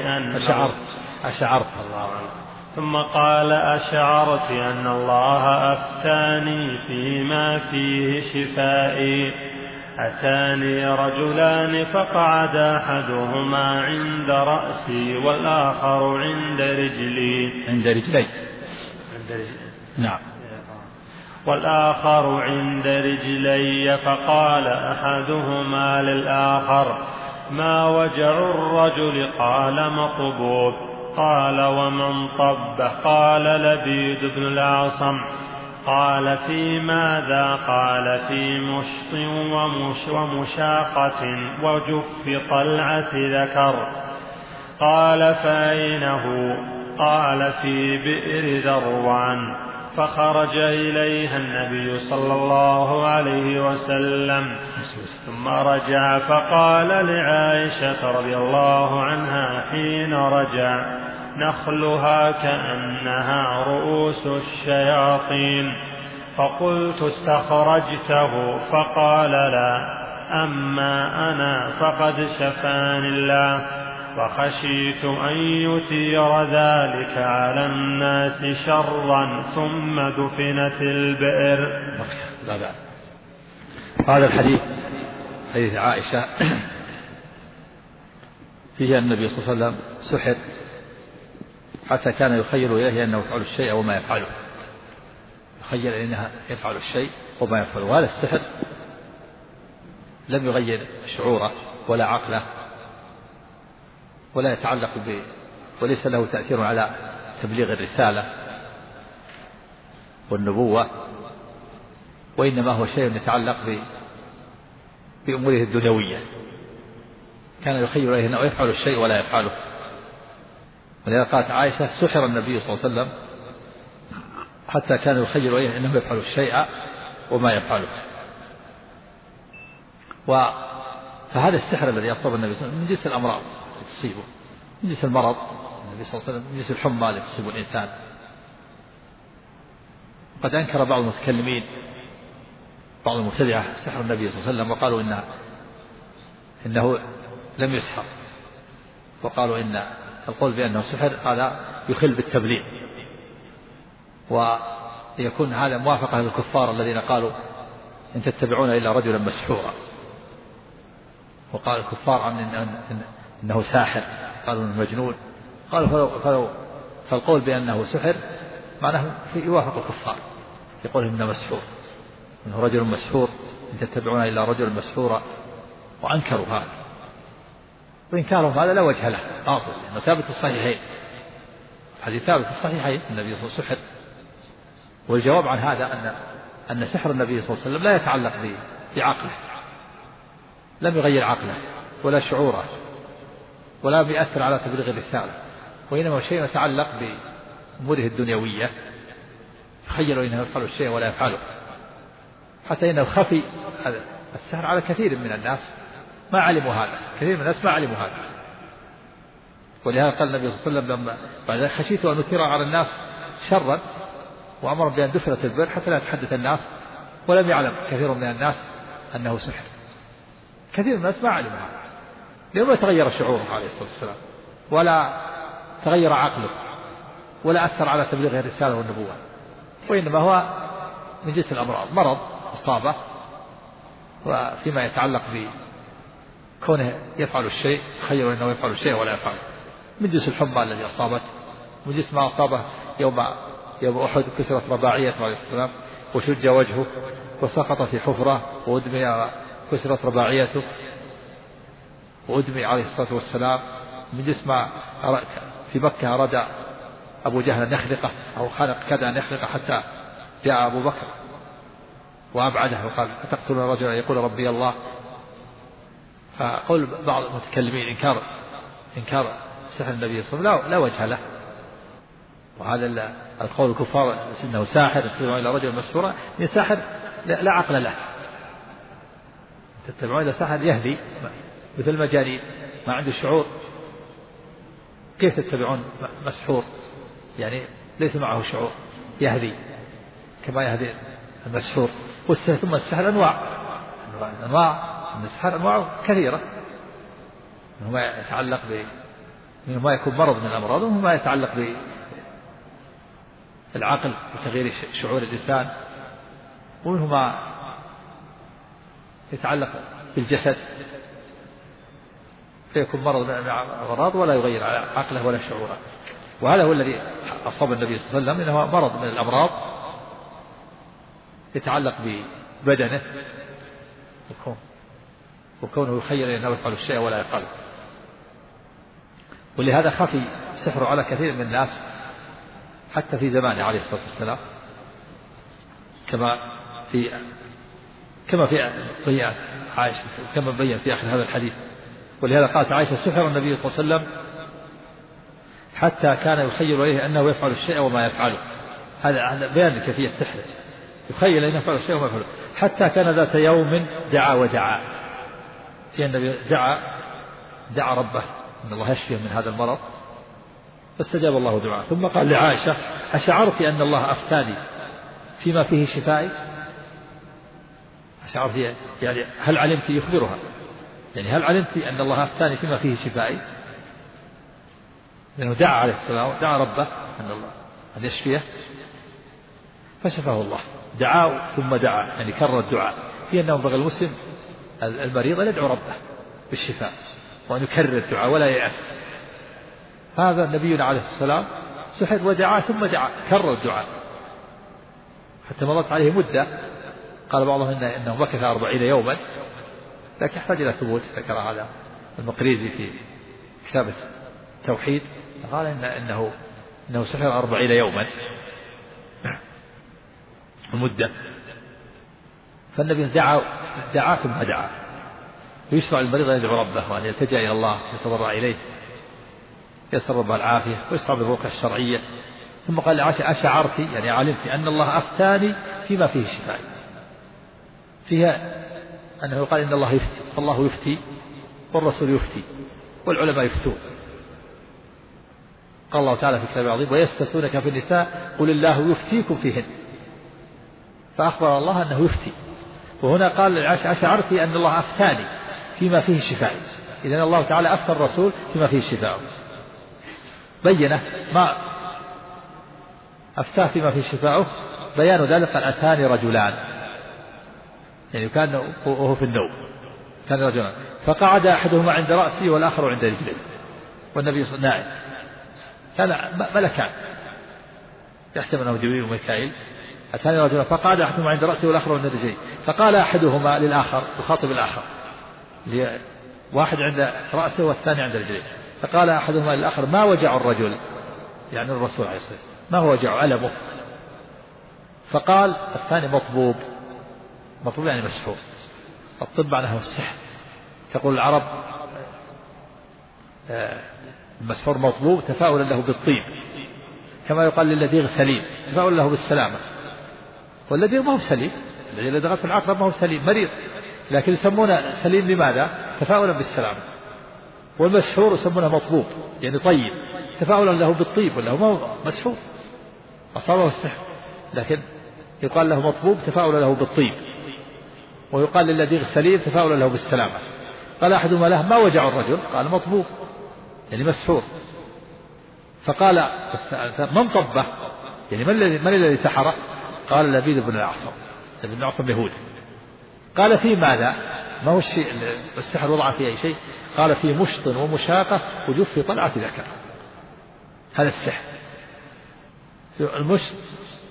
أن الله أفتاني فيما فيه شفائي. أتاني رجلان فقعد أحدهما عند رأسي والآخر عند رجلي. نعم. والآخر عند رجلي فقال أحدهما للآخر ما وجع الرجل؟ قال مطبوب. قال ومن طبه؟ قال لبيد بن الأعصم. قال في ماذا؟ قال في مشط ومشاقة وجف طلعة ذكر. قال فأينه؟ قال في بئر ذروان. فخرج إليها النبي صلى الله عليه وسلم ثم رجع فقال لعائشة رضي الله عنها حين رجع نخلها كأنها رؤوس الشياطين. فقلت استخرجته؟ فقال لا، أما أنا فقد شفاني الله، وخشيت أن يثير ذلك على الناس شرا ثم دفنت البئر. هذا الحديث حديث عائشة فيه النبي صلى الله عليه وسلم سحر حتى كان يخيل إليه أنه يفعل الشيء وما يفعله، يخيل أنها يفعل الشيء وما يفعله. وهذا السحر لم يغير شعوره ولا عقله ولا يتعلق وليس له تأثير على تبليغ الرسالة والنبوة، وإنما هو شيء يتعلق بأموره الدنيوية. كان يخيل إليه أنه يفعل الشيء ولا يفعله. ولذا قالت عائشة سحر النبي صلى الله عليه وسلم حتى كان يخيل إليه أنه يفعل الشيء وما يفعله. فهذا السحر الذي أصاب النبي صلى الله عليه وسلم من جنس الأمراض التي تصيبه، من جنس المرض النبي صلى الله عليه وسلم، من جنس الحمى التي تصيب الإنسان. قد أنكر بعض المتكلمين بعض المبتدعة سحر النبي صلى الله عليه وسلم وقالوا إنه لم يسحر، وقالوا إن القول بأنه سحر هذا يخل بالتبليغ، ويكون هذا موافقة للكفار الذين قالوا إن تتبعون إلا رجلا مسحورا، وقال الكفار عن إنه ساحر، قالوا إنه مجنون. قالوا فالقول بأنه سحر معناه يوافق الكفار، يقول إنه مسحور، إنه رجل مسحور، إن تتبعون إلا رجلا مسحورا، وأنكروا هذا. وإنكارهم هذا لا وجه له، باطل، لأنه ثابت في الصحيحين، الحديث ثابت في الصحيحين النبي صلى الله عليه وسلم سحر. والجواب عن هذا أن سحر النبي صلى الله عليه وسلم لا يتعلق بعقله، لم يغير عقله ولا شعوره ولا يؤثر على تبليغ الرسالة، وإنما شيء يتعلق بأموره الدنيوية، يخيل إنه يفعل الشيء ولا يفعله. حتى إنه خفي السحر على كثير من الناس ما علموا هذا، كثير من الناس ما علموا هذا. ولهذا قال النبي صلى الله عليه وسلم لما بعد خشيت أن أثير على الناس شرا وأمر بأن دفنت البئر حتى لا يتحدث الناس، ولم يعلم كثير من الناس أنه سحر. كثير من الناس ما علموا هذا، لأنه ما تغير شعوره عليه الصلاة والسلام، ولا تغير عقله، ولا أثر على تبليغ الرسالة والنبوة، وإنما هو من جنس الأمراض، مرض أصابه وفيما يتعلق بكونه يفعل الشيء خير أنه يفعل الشيء ولا يفعل، من جنس الحمى الذي أصابت، من جنس ما أصابه يوم أحد كسرت رباعيته عليه السلام وشج وجهه وسقط في حفرة وأدمي كسرت رباعيته وأدمي عليه الصلاة والسلام، من جنس ما في مكة أراد أبو جهل أن يخلقه أو خلق كذا أن يخلقه حتى جاء أبو بكر وأبعده وقال أتقتلون رجلا يقول ربي الله. فقول بعض المتكلمين إنكار سحر النبي صلى الله عليه وسلم لا وجه له، وهذا القول الكفار إنه ساحر تتبعون إلى رجل مسحورا، من ساحر لا عقل له، تتبعون إلى ساحر يهدي مثل المجانين ما عنده شعور، كيف تتبعون مسحور يعني ليس معه شعور يهدي كما يهدي المسحور. ثم السحر أنواع من السحر أنواع كثيرة، منه ما يتعلق منه ما يكون مرض من الأمراض، ومنه ما يتعلق بالعقل وتغيير شعور الإنسان، ومنه ما يتعلق بالجسد فيكون مرض من الأمراض ولا يغير على عقله ولا شعوره. وهذا هو الذي أصاب النبي صلى الله عليه وسلم، إنه مرض من الأمراض يتعلق ببدنه وكونه يخير أنه يفعل الشيء ولا يفعله. ولهذا خفي سحره على كثير من الناس حتى في زمانه عليه الصلاة والسلام، كما في بيان عائشة، كما بين في آخر هذا الحديث. ولهذا قالت عائشة سحر النبي صلى الله عليه وسلم حتى كان يخيل إليه أنه يفعل الشيء وما يفعله. هذا بيان كيفية سحره، يخيل أنه يفعل الشيء وما يفعله. حتى كان ذات يوم دعا ودعا في النبي دعا ربه أن الله يشفيه من هذا المرض فاستجاب الله دعاء. ثم قال لعائشة أشعرت أن الله أفتاني فيما فيه شفائي؟ أشعرت يعني هل علمت، يخبرها يعني هل علمت أن الله أفتاني فيما فيه شفائي؟ لأنه دعا عليه السلام دعا ربه أن يشفيه فشفاه الله. دعا ثم دعا يعني كرر الدعاء، في أنه ينبغي المسلم المريض أن يدعو ربه بالشفاء وأن يكرر الدعاء ولا ييأس. هذا نبينا عليه السلام سحر ودعا ثم دعا كرر الدعاء حتى مضت عليه مدة. قال بعضهم إنه مكث 40 يوما، لكن يحتاج إلى ثبوت. ذكر هذا المقريزي في كتاب التوحيد، قال إنه سحر 40 يوما مدة. فالنبي دعا ثم دعا، ويشرع المريض أن يدعو ربه وأن يلتجأ إلى الله يتضرع إليه يسأل ربه العافية ويشرع بالرقية الشرعية. ثم قال لعائشة أشعرت يعني علمت أن الله أفتاني فيما فيه شفاء، فيها أنه يقال إن الله يفتي، فالله يفتي والرسول يفتي والعلماء يفتون. قال الله تعالى في كتابه العظيم ويستفتونك في النساء قل الله يفتيكم فيهن، فأخبر الله أنه يفتي. وهنا قال لعائشة أشعرت أن الله أفتاني فيما فيه شفاء، إذن الله تعالى أفتى الرسول فيما فيه شفاء، بينه ما أفتاه فيما فيه شفاءه. بيان ذلك قال أتاني رجلان، يعني كان وهو في النوم كان رجلان فقعد أحدهما عند رأسي والآخر عند رجلي، والنبي صلى الله عليه وسلم نائم. كان ملكان يحتمل أنه جبريل وميكائيل. أتاني رجلان فقعد أحدهما عند رأسي والآخر عند رجلي، فقال أحدهما للآخر يخاطب الآخر، واحد عند رأسه والثاني عند رجليه، فقال أحدهما للآخر ما وجع الرجل، يعني الرسول عليه الصلاة والسلام، ما هو وجع ألمه؟ فقال الثاني مطبوب يعني مسحور. الطب معناه السحر. تقول العرب المسحور مطلوب تفاؤلا له بالطيب، كما يقال للذيغ سليم تفاؤلا له بالسلامة. والذيغ ما هو سليم، الذي دخل في العقرب ما هو سليم مريض، لكن يسمونه سليم لماذا؟ تفاؤلا بالسلامة. والمسحور يسمونه مطلوب يعني طيب تفاؤلا له بالطيب، ولا هو مسحور أصابه السحر، لكن يقال له مطلوب تفاؤلا له بالطيب. ويقال للذيغ سليم تفاؤلا له بالسلامة. قال أحدهما له ما وجع الرجل؟ قال مطبوب يعني مسحور. فقال من طبه يعني من الذي سحره؟ قال لبيد بن الأعصم. لبيد بن الأعصم يهودي. قال في ماذا؟ ما هو الشيء السحر وضع في أي شيء؟ قال في مشط ومشاقة وجف طلعة ذكر. هذا السحر. المشط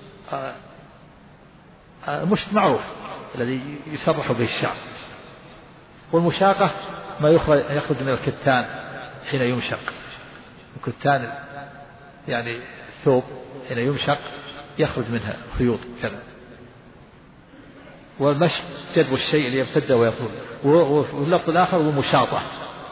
المشط معروف الذي يسرح به الشعر، والمشاقة ما يخرج من الكتان حين يمشق، الكتان يعني الثوب حين يمشق يخرج منها خيوط كذا. والمشط جذب الشيء ليمتد ويطول. واللفظ الآخر ومشاطة،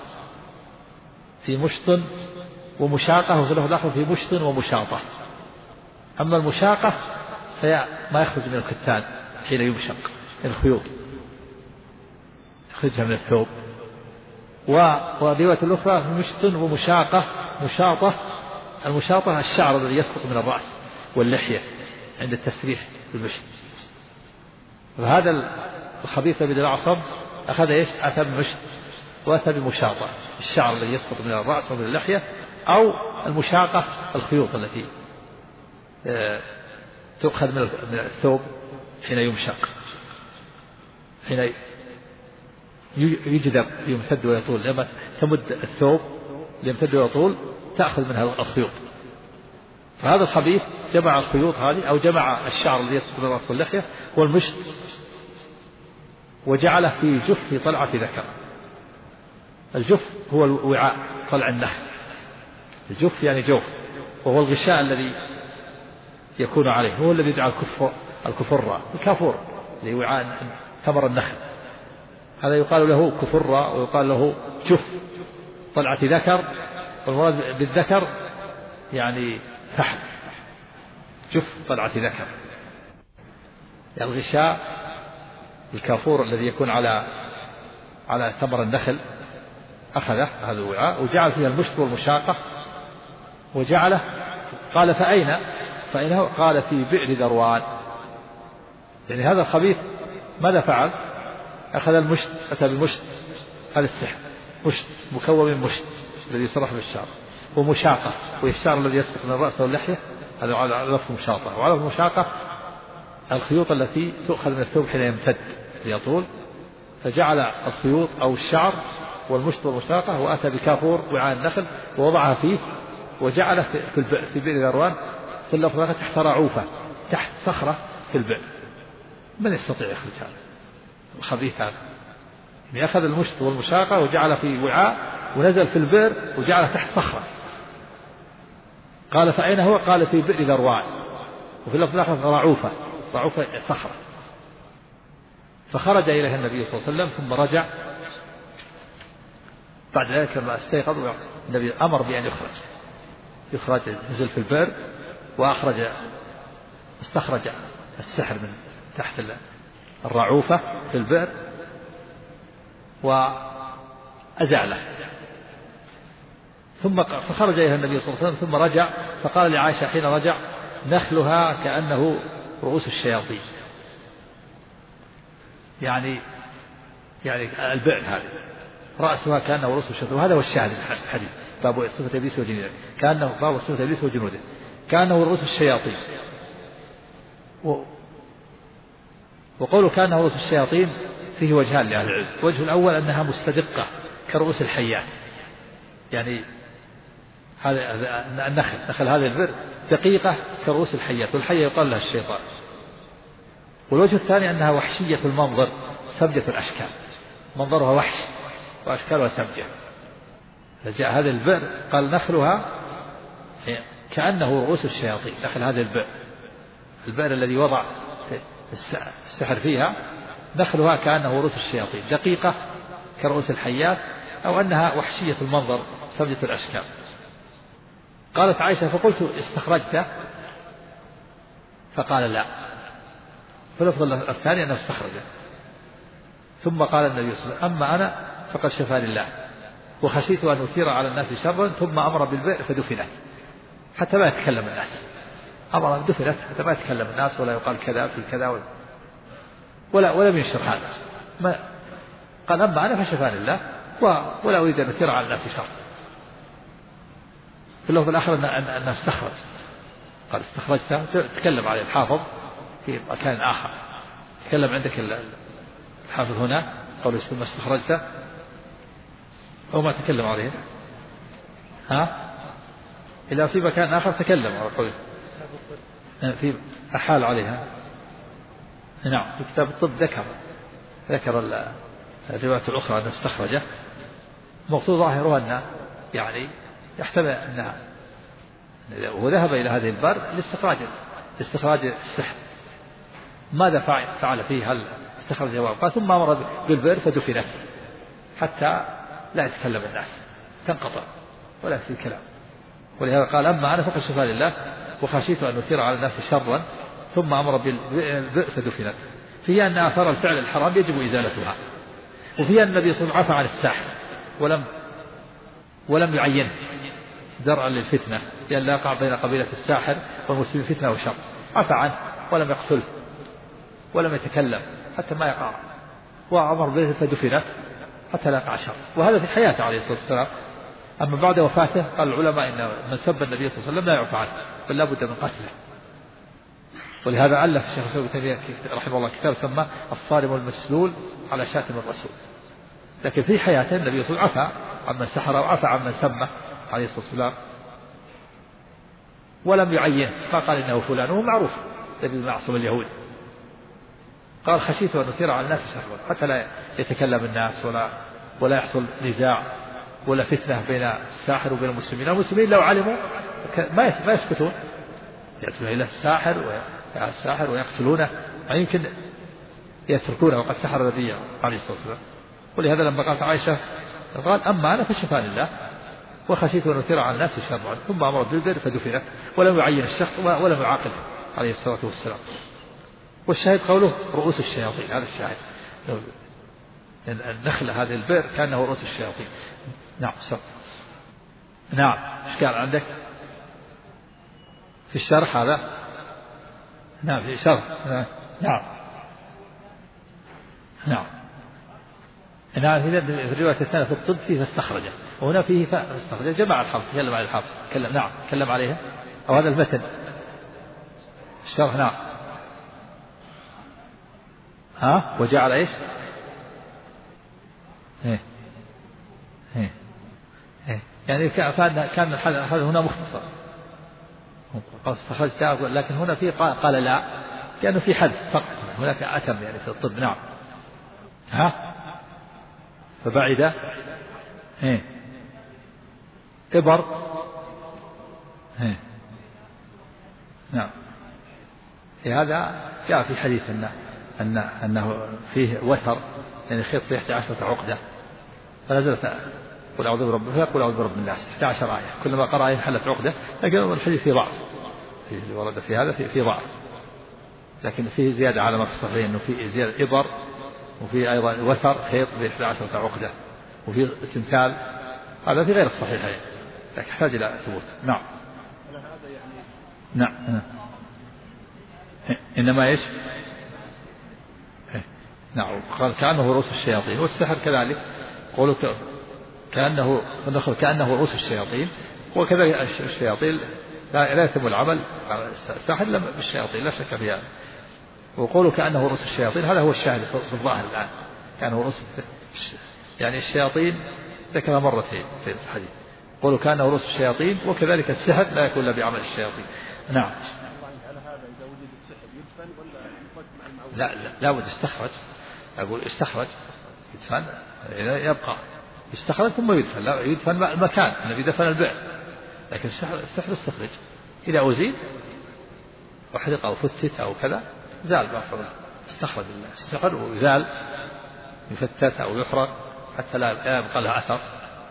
في مشط ومشاقة، وفي اللفظ الآخر في مشط ومشاطة. أما المشاقة فهي ما يخرج من الكتان حين يمشق، الخيوط يخرجها من الثوب. والرواية الأخرى مشط ومشاقة. مشاطة، المشاطة الشعر الذي يسقط من الرأس واللحية عند التسريح بالمشط. فهذا الخبيث بن الأعصم أخذ إيش؟ أتى بمشط وأتى بمشاطة، الشعر الذي يسقط من الرأس ومن اللحية، أو المشاقة الخيوط التي تؤخذ من الثوب حين يمشق، حين يجذب يمتد ويطول. لما تمد الثوب يمتد ويطول تأخذ منها الخيوط. فهذا الخبيث جمع الخيوط هذه، أو جمع الشعر الذي يسقط من الرأس واللحية والمشط، وجعله في جف طلعة ذكر. الجف هو الوعاء طلع النخل، الجف يعني جوف، وهو الغشاء الذي يكون عليه، هو الذي يدعى الكفرة، الكافور اللي وعاء ثمر النخل، هذا يقال له كفرة ويقال له جف طلعة ذكر. والمراد بالذكر يعني فحم، جف طلعة ذكر، يعني الغشاء الكافور الذي يكون على ثمر النخل، أخذه هذا الوعاء وجعل فيها المشط والمشاقة وجعله. قال فأين هو؟ قال في بئر ذروان. يعني هذا الخبيث ماذا فعل؟ أخذ المشط، أتى بالمشط، هذا السحر، مشط مكون من مشط الذي يسرح بالشعر، ومشاقة والشعر الذي يسقط من الرأس واللحية، هذا على لفظ مشاطة. وعلى المشاقة الخيوط التي تؤخذ من الثوب حين يمتد ليطول، فجعل الخيوط أو الشعر والمشط والمشاقة، وأتى بكافور وعاء النخل ووضعها فيه، وجعله في بئر ذروان، في اللفظ تحت رعوفة، تحت صخرة في البئر. من يستطيع يخرج هذا الخبيث هذا؟ يعني أخذ المشط والمشاقة وجعل في وعاء ونزل في البئر وجعله تحت صخرة. قال فأين هو؟ قال في بئر ذروان، وفي اللفظ الآخر رعوفة، رعوفة صخرة. فخرج إليه النبي صلى الله عليه وسلم ثم رجع. بعد ذلك لما استيقظ النبي أمر بأن يخرج، نزل في البئر استخرج السحر من تحت الرعوفة في البئر وأزاله. فخرج إليها النبي صلى الله عليه وسلم ثم رجع، فقال لعائشة حين رجع: نخلها كأنه رؤوس الشياطين. يعني البئر هذه رأسها كأنه رؤوس الشياطين. وهذا هو الشاهد الحديث، باب صفة إبليس وجنوده، باب صفة إبليس وجنوده كأنه رؤوس الشياطين. وقوله كأنه رؤوس الشياطين فيه وجهان لأهل العلم. الوجه الأول أنها مستدقة كرؤوس الحيات، يعني هذا نخل هذا البئر دقيقة كرؤوس الحيات، والحية يقال لها الشيطان. والوجه الثاني أنها وحشية المنظر سمجة الأشكال، منظرها وحش وأشكالها سمجة. فجاء هذا البئر قال نخلها كأنه رؤوس الشياطين. نخل هذا البئر الذي وضع السحر فيها، نخلها كأنه رؤوس الشياطين دقيقة كرؤوس الحيات، أو أنها وحشية المنظر سمجة الأشكال. قالت عائشة: فقلت استخرجته؟ فقال: لا. فاللفظ الثاني أنه استخرجه. ثم قال النبي صلى الله عليه وسلم: أما أنا فقد شفاني الله، وخشيت أن أثير على الناس شرا. ثم أمر بالبئر فدفنت حتى ما يتكلم الناس. أمر دفنت حتى ما يتكلم الناس ولا يقال كذا في كذا ولم ينشر هذا. قال: أما أنا فشفاني الله ولا أريد أن أثير على الناس شرا. في اللفظ الآخر أن استخرج، قال استخرجته، تكلم عليه الحافظ في مكان آخر. تكلم عندك الحافظ هنا قول ما استخرجته أو ما تكلم عليه إلا في مكان آخر تكلم على قوله في أحال عليها. نعم في كتاب الطب ذكر الرواية الأخرى أنه استخرجه. مقصود ظاهرها أن يعني يحتمل أنها وذهب إلى هذه البر لاستخراج السحر. ماذا فعل فيه؟ هل استخرج وابقى ثم أمر بالبئر فدفنت حتى لا يتكلم الناس تنقطع ولا في كلام. ولهذا قال أما أنا فكشف لله وخشيت أن أثير على الناس شرا ثم أمر بالبئر فدفنت. فيها أن آثار الفعل الحرام يجب إزالتها. وفيها أن النبي صلى الله عليه وسلم عفى عن الساحر ولم يعينه درءا للفتنة لأن لا يقع بين قبيلة الساحر والمسلمين فتنة وشر. عفى عنه ولم يقتله ولم يتكلم حتى ما يقع وأمر به فدفنت حتى لا يقع شر. وهذا في حياته عليه الصلاة والسلام. أما بعد وفاته قال العلماء إن من سب النبي صلى الله عليه وسلم لا يعفى عنه بل لا بد من قتله. ولهذا ألف الشيخ الإسلام ابن تيمية رحمه الله كتاب سماه الصارم المسلول على شاتم الرسول. لكن في حياته النبي صلى الله عليه وسلم عفى عمن سحر وعفى عمن سمه عليه الصلاة والسلام ولم يعين ما قال إنه فلان. وهو معروف ابن معصوم اليهود قال خشيت أن أثير على الناس شرا حتى لا يتكلم الناس ولا يحصل نزاع ولا فتنة بين الساحر وبين المسلمين. المسلمين لو علموا ما يسكتون يأتون إلى الساحر ويقتلونه يعني يمكن يتركونه وقد سحر النبي عليه الصلاة والسلام. ولهذا لما قالت عائشة قال أما أنا فشفاني الله وخشيت أن أثير على الناس شرا ثم أمر بالبئر فدفنت ولم يعين الشخص ولم يعاقبه عليه الصلاة والسلام. والشاهد قوله رؤوس الشياطين. هذا الشاهد النخلة هذه البئر كأنه رؤوس الشياطين. نعم شرط. نعم إشكال عندك في الشرح هذا؟ نعم في شرح. نعم في الرواية الثانية في الطب فيه فاستخرجه وهنا فيه فاستخرجه جمع الحرف تكلم عن الحرف تكلم عليها أو هذا المتن الشرح. نعم وجعل ايش؟ يعني كان الحال هنا مختصر قال استخرجت لكن هنا في قال لا لأنه في حذف فقط. هناك أتم يعني في الطب. نعم فبعد إبر. نعم هذا جاء في حديث أنه فيه وتر يعني خيط في 11 عقدة فنزلت قل أعوذ برب الفلق قل أعوذ برب الناس 11 آية كلما قرأ آية حلت عقدة. لكن الحديث فيه ضعف ورد في هذا في ضعف لكن فيه زيادة على ما في الصحيح أنه فيه زيادة إبر وفيه أيضا وتر خيط ب 11 عقدة وفيه تمثال. هذا في غير الصحيحين لكن يحتاج إلى ثبوت. نعم إنما إيش؟ نعم قال كأنه رؤوس الشياطين. والسحر كذلك قولوا كأنه رؤوس الشياطين وكذلك الشياطين لا يتم العمل الساحر إلا بالشياطين لا شك فيها. وقولوا كأنه رؤوس الشياطين هذا هو الشاهد في الظاهر الآن كأنه رؤوس يعني الشياطين ذكر مرتين في الحديث قولوا كأنه رؤوس الشياطين وكذلك السحر لا يكون إلا بعمل الشياطين. نعم لا بد استخرج. أقول استخرج يدفن يبقى يستخرج ثم يدفن. لا يدفن المكان الذي دفن البئر لكن السحر استخرج إذا أزيل وحرق أو فتت أو كذا زال بأفضل استخرج السحر وزال يفتت أو يحرق حتى لا يبقى لها أثر.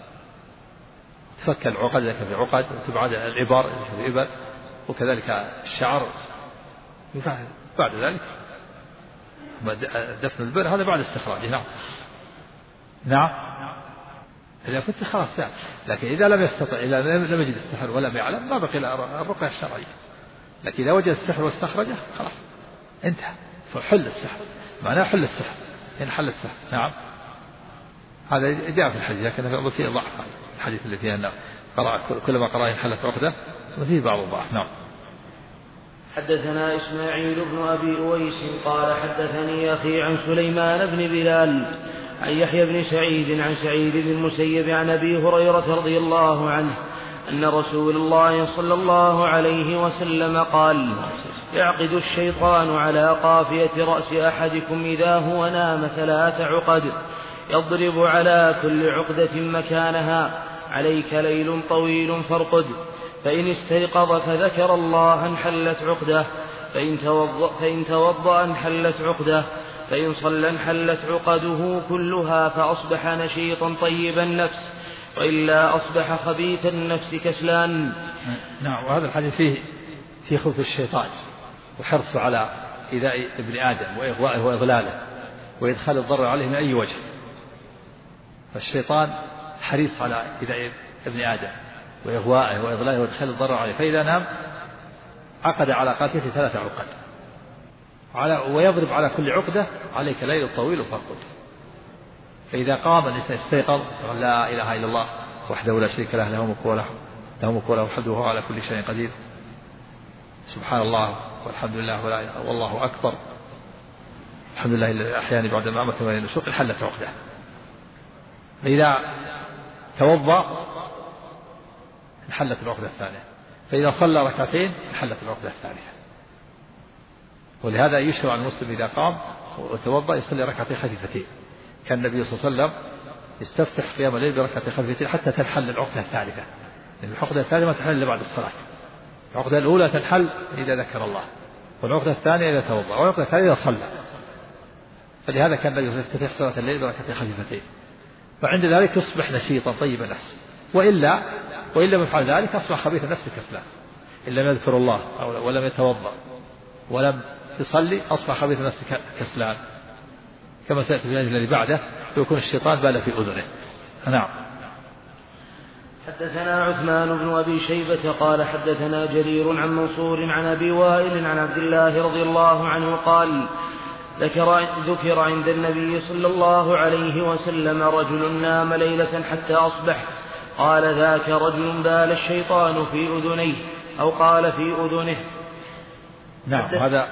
تفك العقد إذا كان في عقد وتبعد الإبر وكذلك الشعر. بعد ذلك دفن البئر هذا بعد استخراجه. نعم إذا فتت خلاص سهل. لكن إذا لم يستطع إذا لم يجد السحر ولم يعلم ما بقي الرقية الشرعية. لكن إذا وجد السحر واستخرجه خلاص انتهى فحل السحر معناه حل السحر إن حل السحر. نعم هذا جاء في الحديث لكن فيه ضعف الحديث اللي فيه أنه كلما قرأ انحلت عقدة وفيه بعض الضعف. نعم حدثنا إسماعيل بن أبي أويس قال حدثني أخي عن سليمان بن بلال عن يحيى بن سعيد عن سعيد بن المسيب عن أبي هريرة رضي الله عنه أن رسول الله صلى الله عليه وسلم قال: يعقد الشيطان على قافية رأس أحدكم إذا هو نام 3 عقد يضرب على كل عقدة مكانها: عليك ليل طويل فارقد، فإن استيقظ فذكر الله انحلت عقده، فإن توضأ انحلت عقده، فإن صلى انحلت عقده كلها، فأصبح نشيطا طيب النفس، وإلا أصبح خبيث النفس كسلان. نعم. وهذا الحديث فيه خوف الشيطان وحرصه على إيذاء ابن آدم وإغوائه وإضلاله وإدخال الضرر عليه من أي وجه. فالشيطان حريص على إيذاء ابن آدم وإغوائه وإضلاله وإدخال الضرر عليه، فإذا نام عقد على قافيته 3 عقد ويضرب على كل عقدة: عليك ليل طويل فارقد. فإذا قام الإنسان استيقظ قال: لا إله إلا الله وحده لا شريك له، له ملك وله الحمد وهو على كل شيء قدير، سبحان الله والحمد لله والله أكبر، الحمد لله الذي أحياني بعد ما أمات من النشوق، انحلت عقده. فإذا توضأ انحلت العقدة الثانية، فإذا صلى 2 ركعتين انحلت العقدة الثالثة. ولهذا يشرع المسلم إذا قام وتوضأ يصلي 2 ركعتين خفيفتين. كان النبي صلى الله عليه وسلم يستفتح قيام الليل ب2 ركعتين خفيفتين حتى تنحل العقدة الثالثة، لأن العقدة الثالثة ما تنحل إلا بعد الصلاة. العقدة الأولى تنحل إذا ذكر الله، والعقدة الثانية إذا توضأ، والعقدة الثالثة إذا صلى. فلهذا كان النبي يستفتح صلاة الليل ب2 ركعتين خفيفتين، فعند ذلك يصبح نشيطا طيب النفس. وإلا يفعل ذلك أصبح خبيث النفس كسلان. إن لم يذكر الله ولم يتوضأ ولم يصلي أصبح خبيث النفس كسلان، كما سيأتي في الآية الذي بعده: ويكون الشيطان بال في أذنه. نعم. حدثنا عثمان بن أبي شيبة قال حدثنا جرير عن منصور عن أبي وائل عن عبد الله رضي الله عنه قال: ذكر عند النبي صلى الله عليه وسلم رجل نام ليلة حتى أصبح، قال: ذاك رجل بال الشيطان في أذنيه، أو قال في أذنه. نعم.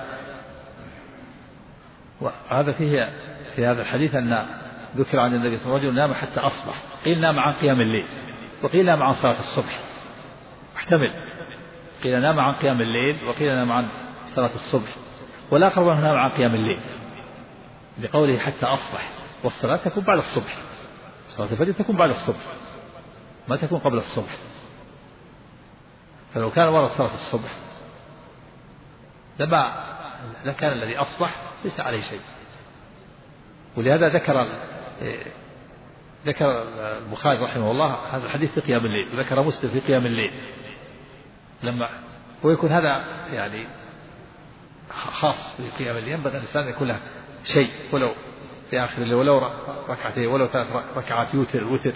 هذا فيه في هذا الحديث أن ذكر عن النبي صلى الله عليه وسلم رجل نام حتى أصبح، قيل نام عن قيام الليل، وقيل نام عن صلاة الصبح، احتمل، قيل نام عن قيام الليل وقيل نام عن صلاة الصبح، والأقرب أنه نام عن قيام الليل لقوله حتى أصبح، والصلاة تكون بعد الصبح، صلاة الفجر تكون بعد الصبح ما تكون قبل الصبح. فلو كان ورد صلاة الصبح لكان الذي أصبح ليس عليه شيء. ولهذا ذكر البخاري رحمه الله هذا الحديث في قيام الليل، وذكر مسلم في قيام الليل، ويكون هذا يعني خاص في قيام الليل. ينبغي الإنسان يكون له شيء ولو في آخر الليل، ولو 2 ركعتين، ولو 3 ركعات وتر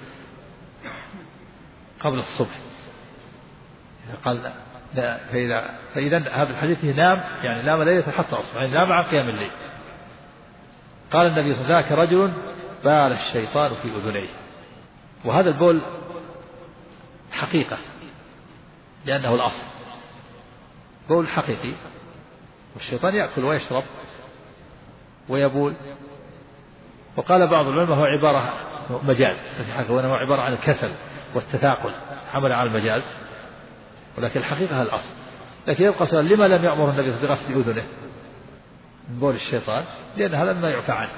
قبل الصبح. قال فإذا هذا الحديث نام يعني نام ليلة حتى أصبح، يعني نام عن قيام الليل. قال النبي صلى الله عليه وسلم: ذاك رجل بال الشيطان في أذنيه. وهذا البول حقيقة لأنه الأصل، بول حقيقي، والشيطان يأكل ويشرب ويبول. وقال بعض العلماء هو عبارة مجاز، وأنه عبارة عن الكسل والتثاقل حمل على المجاز، ولكن الحقيقة الأصل. لكن يبقى سؤال: لما لم يأمر النبي بغسل أذنه من بول الشيطان؟ لأن هذا مما يعفى عنه،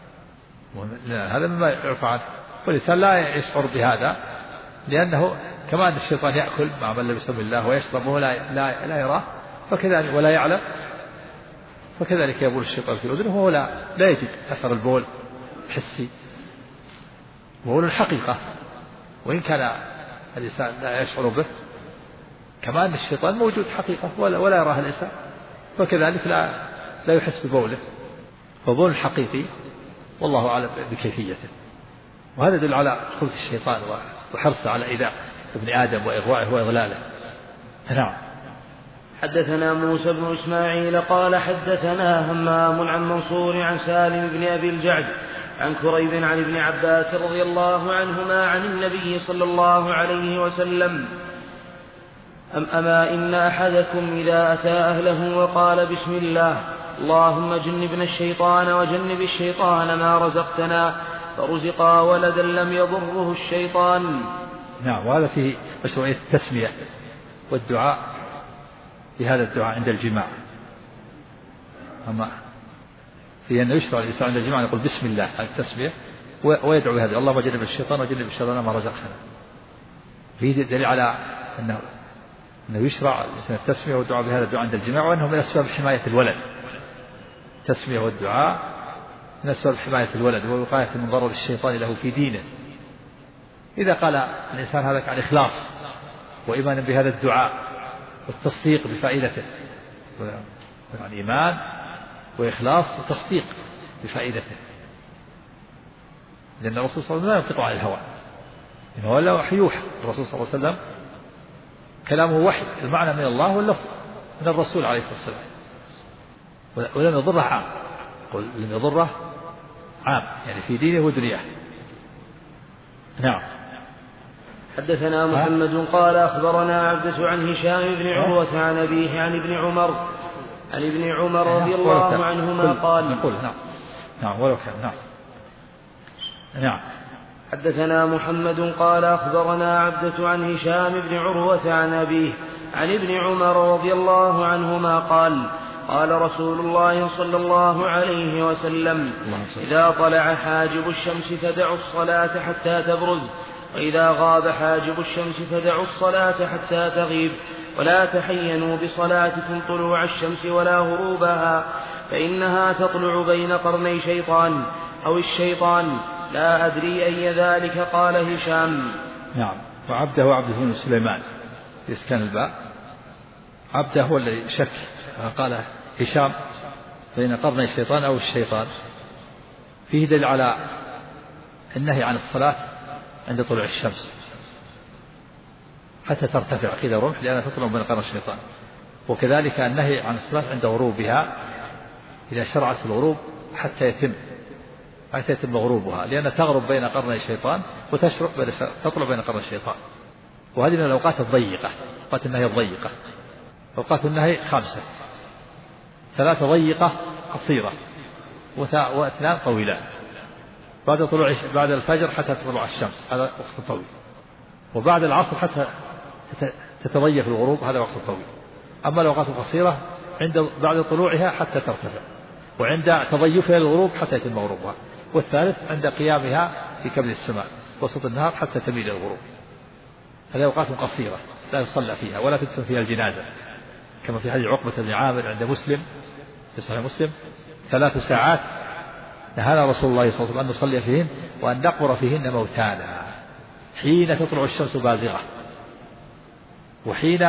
والإنسان لا يشعر بهذا، لأنه كما أن الشيطان يأكل مع من لم يسم الله ويشرب وهو لا يراه فكذلك ولا يعلم، فكذلك يبول الشيطان في أذنه وهو لا يجد أثر البول حسي، بول الحقيقة، وإن كان الإنسان لا يشعر به، كما أن الشيطان موجود حقيقة ولا يراه الإنسان، فكذلك لا يحس ببوله، فبول حقيقي والله أعلم بكيفيته. وهذا يدل على خلق الشيطان وحرصه على إيذاء ابن آدم وإغوائه وإضلاله. نعم. حدثنا موسى بن إسماعيل قال حدثنا همام عن منصور عن سالم بن أبي الجعد عن كريب عن ابن عباس رضي الله عنهما عن النبي صلى الله عليه وسلم أما إن أحدكم إذا أتى أهله وقال بسم الله اللهم جنبنا الشيطان وجنب الشيطان ما رزقتنا فرزقا ولدا لم يضره الشيطان. نعم. وهذا فيه مشروعية التسمية والدعاء بهذا الدعاء عند الجماع. أما في أنه يشرع الإنسان عند الجماع يقول بسم الله هذه التسمية ويدعو بهذا اللهم جنب الشيطان وجنب الشيطان ما رزقنا. فيه دليل على أنه يشرع التسمية والدعاء بهذا الدعاء عند الجماع، وأنه من أسباب حماية الولد. التسمية والدعاء من أسباب حماية الولد ووقاية من ضرر الشيطان له في دينه. إذا قال الإنسان هذا عن إخلاص وإيمان بهذا الدعاء والتصديق بفائدته، عن إيمان وإخلاص وتصديق بفائدته، لأن الرسول صلى الله عليه وسلم لا ينطق عن الهوى، إنه لا وحي يوحى. الرسول صلى الله عليه وسلم كلامه وحي، المعنى من الله واللفظ من الرسول عليه الصلاة والسلام، ولم يضره عام. قل لم يضره عام يعني في دينه ودنياه. نعم. حدثنا محمد قال أخبرنا عبدة عن هشام بن عروة عن أبيه عن ابن عمر رضي الله عنهما قال نعم ولو كان نعم. حدثنا محمد قال أخبرنا عبدة عن هشام بن عروة عن أبيه عن ابن عمر رضي الله عنهما قال قال رسول الله صلى الله عليه وسلم إذا طلع حاجب الشمس فدعوا الصلاة حتى تبرز، وإذا غاب حاجب الشمس فدعوا الصلاة حتى تغيب، ولا تحينوا بصلاتكم طلوع الشمس ولا غروبها، فإنها تطلع بين قرني شيطان أو الشيطان، لا أدري أي ذلك. قال هشام. نعم. وعبده عبد بن سليمان بإسكان الباء. عبده هو الذي شك، قال هشام بين قرني الشيطان أو الشيطان. فيه دليل على النهي عن الصلاة عند طلوع الشمس حتى ترتفع كذا رمح، لأنها تطلع بين قرن الشيطان. وكذلك النهي عن الصلاة عند غروبها إذا شرعت الغروب حتى يتم غروبها، لأنها تغرب بين قرني الشيطان وتطلع بين قرن الشيطان. وهذه من الأوقات الضيقة، أوقات النهي الضيقة. أوقات النهي 5: 3 ضيقة قصيرة، و2 طويلة. بعد الفجر حتى تطلع الشمس هذا وقت طويل، وبعد العصر حتى تتضيق الغروب هذا وقت طويل. أما الأوقات القصيرة بعد طلوعها حتى ترتفع، وعند تضيفها للغروب حتى يتم غروبها، والثالث عند قيامها في كبد السماء وسط النهار حتى تميل الغروب. هذه أوقات قصيرة لا يصلى فيها ولا تدفن فيها الجنازة، كما في حديث عقبة بن عامر عند مسلم في صحيح مسلم: 3 ساعات نهانا رسول الله صلى الله عليه وسلم أن نصلي فيهن وأن نقبر فيهن موتانا، حين تطلع الشمس بازغة، وحين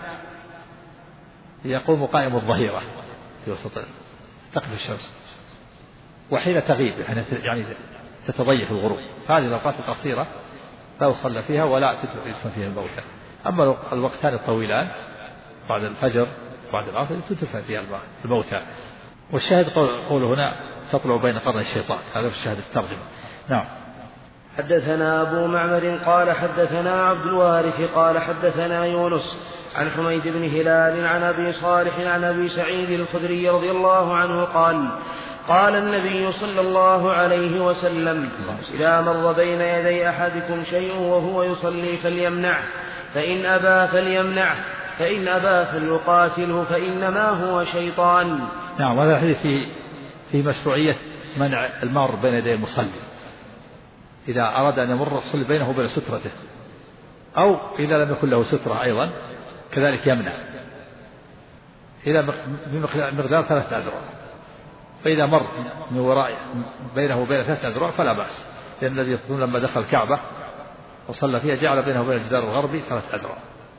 يقوم قائم الظهيرة في وسط تقف الشمس، وحين تغيب يعني تتضيف الغروب. هذه الأوقات القصيرة لا يصلى فيها ولا تدفن فيها الموتى. أما الوقتان الطويلان بعد الفجر بعد العصر تدفن فيها الموتى. والشاهد قوله هنا تطلع بين قرن الشيطان، هذا في الشاهد الترجمة. نعم. حدثنا أبو معمر قال حدثنا عبد الوارث قال حدثنا يونس عن حميد بن هلال عن أبي صالح عن أبي سعيد الخدري رضي الله عنه قال قال النبي صلى الله عليه وسلم: إذا مر بين يدي أحدكم شيء وهو يصلي فليمنعه، فإن أبى فليمنعه، فإن أبى فليقاتله، فإنما هو شيطان. نعم. هذا الحديث في مشروعية منع المار بين يدي المصلي إذا أراد أن يمر الصلي بينه وبين سترته، أو إذا لم يكن له سترة أيضا كذلك يمنع إذا بمقدار 3 أذرع. فإذا مر من وراء بينه وبين 3 أذرع فلا بأس، لأن الذي يقولون لما دخل الكعبة وصلى فيها جعل بينه وبين الجدار الغربي 3 أذرع.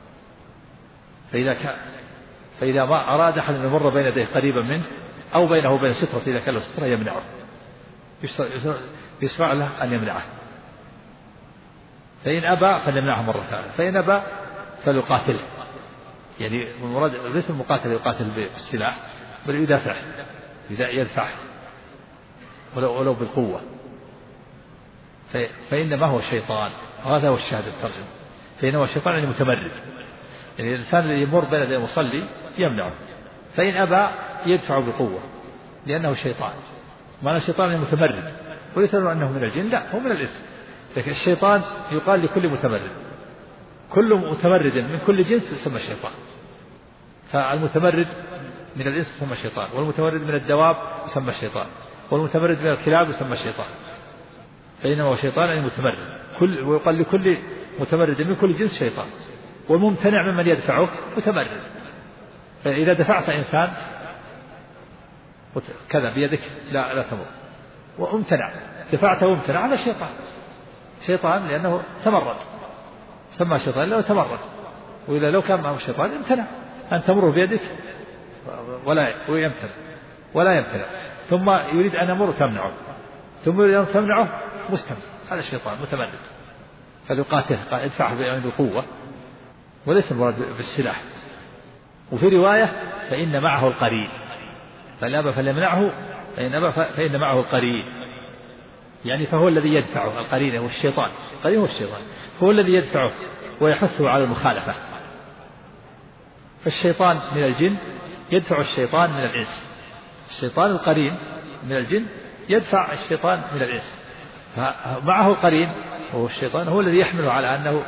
فإذا ما أراد أحد أن يمر بين يديه قريبا منه أو بينه وبين سترة إذا كان له سترة يمنعه، يشرع له أن يمنعه. فإن أبى فليمنعه مرة ثانية، فإن أبى فليقاتله. يعني المراد ليس المقاتل يقاتل بالسلاح بل يدافع ولو بالقوة. فإنما هو الشيطان، وهذا هو الشاهد الترجمة. فإنما هو الشيطان يعني متمرد، يعني الإنسان اللي يمر بين يدي المصلي يمنعه، فإن أبى يدفع بقوة لأنه شيطان. معنى الشيطان متمرد، وليس أنه من الجن، لا هو من الإنس، لكن الشيطان يقال لكل متمرد، كل متمرد من كل جنس يسمى شيطان. فالمتمرد من الإنس يسمى شيطان، والمتمرد من الدواب يسمى شيطان، والمتمرد من الكلاب يسمى شيطان. فإنما هو شيطان أي متمرد، ويقال لكل متمرد من كل جنس شيطان. والممتنع ممن يدفعه متمرد. فإذا دفعت إنسان كذا بيدك لا تمر، وامتنع دفعته وامتنع، هذا شيطان لأنه تمرد، سمى شيطان لأنه تمرد. وإذا لو كان معه شيطان امتنع أن تمر بيدك ولا يمتنع، ثم يريد أن يمر تمنعه، ثم يريد أن تمنعه مستمر، هذا الشيطان متمرد. فليقاتله ادفعه بقوة، وليس المراد بالسلاح. وفي رواية فإن معه القرين، فلا فليمنعه، فإن معه القرين، يعني فهو الذي يدفعه. القرين هو الشيطان، القرين هو الشيطان، هو الذي يدفعه ويحثه على المخالفة. فالشيطان من الجن يدفع الشيطان من الإنس، الشيطان القرين من الجن يدفع الشيطان من الإنس. فمعه القرين وهو الشيطان هو الذي يحمله على أنه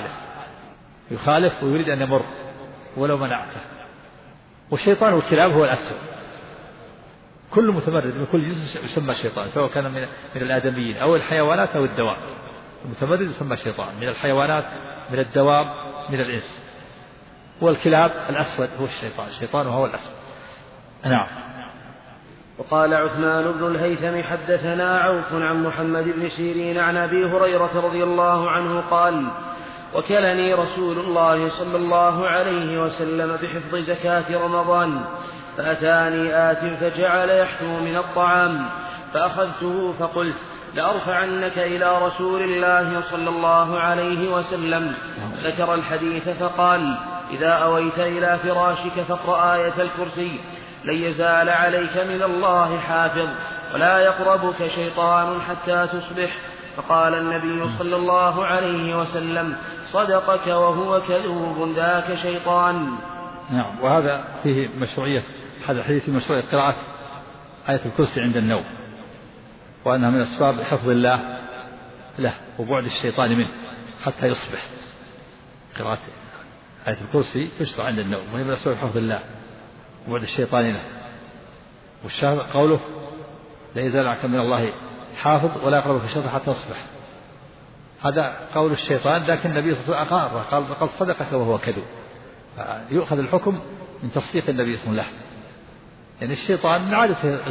يخالف ويريد أن يمر ولو منعته. والشيطان والكلاب هو الأسود، كل متمرد من كل جنس يسمى شيطان، سواء كان من الآدميين أو الحيوانات أو الدواب. المتمرد يسمى شيطان من الحيوانات، من الدواب، من الإنس. والكلاب الأسود هو الشيطان وهو الأسود. نعم. وقال عثمان بن الهيثم حدثنا عوف عن محمد بن سيرين عن أبي هريرة رضي الله عنه قال: وكلني رسول الله صلى الله عليه وسلم بحفظ زكاة رمضان، فأتاني آت فجعل يحثو من الطعام، فأخذته فقلت: لأرفعنك إلى رسول الله صلى الله عليه وسلم. ذكر الحديث فقال: إذا أويت إلى فراشك فاقرأ آية الكرسي، لن يزال عليك من الله حافظ، ولا يقربك شيطان حتى تصبح. فقال النبي صلى الله عليه وسلم: صدقك وهو كذوب ذاك شيطان. نعم. وهذا فيه مشروعية، هذا الحديث مشروعية قراءة آية الكرسي عند النوم، وأنها من أسباب حفظ الله له وبعد الشيطان منه حتى يصبح. قراءة آية الكرسي تشرع عند النوم، وهي من أسباب حفظ الله وبعد الشيطان له. والشاهد قوله: لا يزال عليك من الله حافظ ولا يقربك الشيطان حتى يصبح. هذا قول الشيطان، لكن النبي صلى الله عليه وسلم قال: صدقك وهو كذوب. يؤخذ الحكم من تصديق النبي صلى الله عليه وسلم، يعني الشيطان من عادته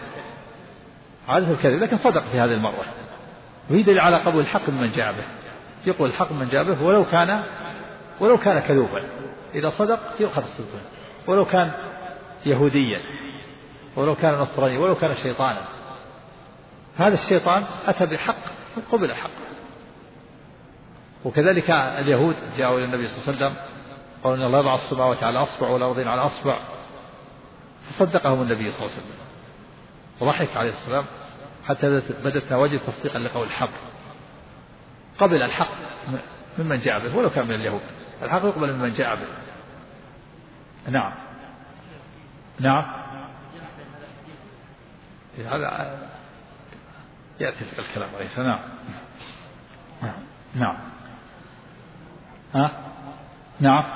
الكذب، لكن صدق في هذه المرة، وهي دليل على قبول الحق ممن جاء به. يقول الحق من جاء به ولو كان كذوبا، إذا صدق يؤخذ الصدق، ولو كان يهوديا، ولو كان نصرانيا، ولو كان شيطانا. هذا الشيطان أتى بالحق فقبل الحق. وكذلك اليهود جاءوا إلى النبي صلى الله عليه وسلم قالوا: إن الله يضع السماوات على أصبع والأرضين على أصبع، فصدقهم النبي صلى الله عليه وسلم وضحك عليه السلام حتى بدت وجه تصديقا لقول الحق. قبل الحق ممن جاء به ولو كان من اليهود، الحق يقبل ممن جاء به. نعم. هذا يأتي في الكلام عليه. نعم.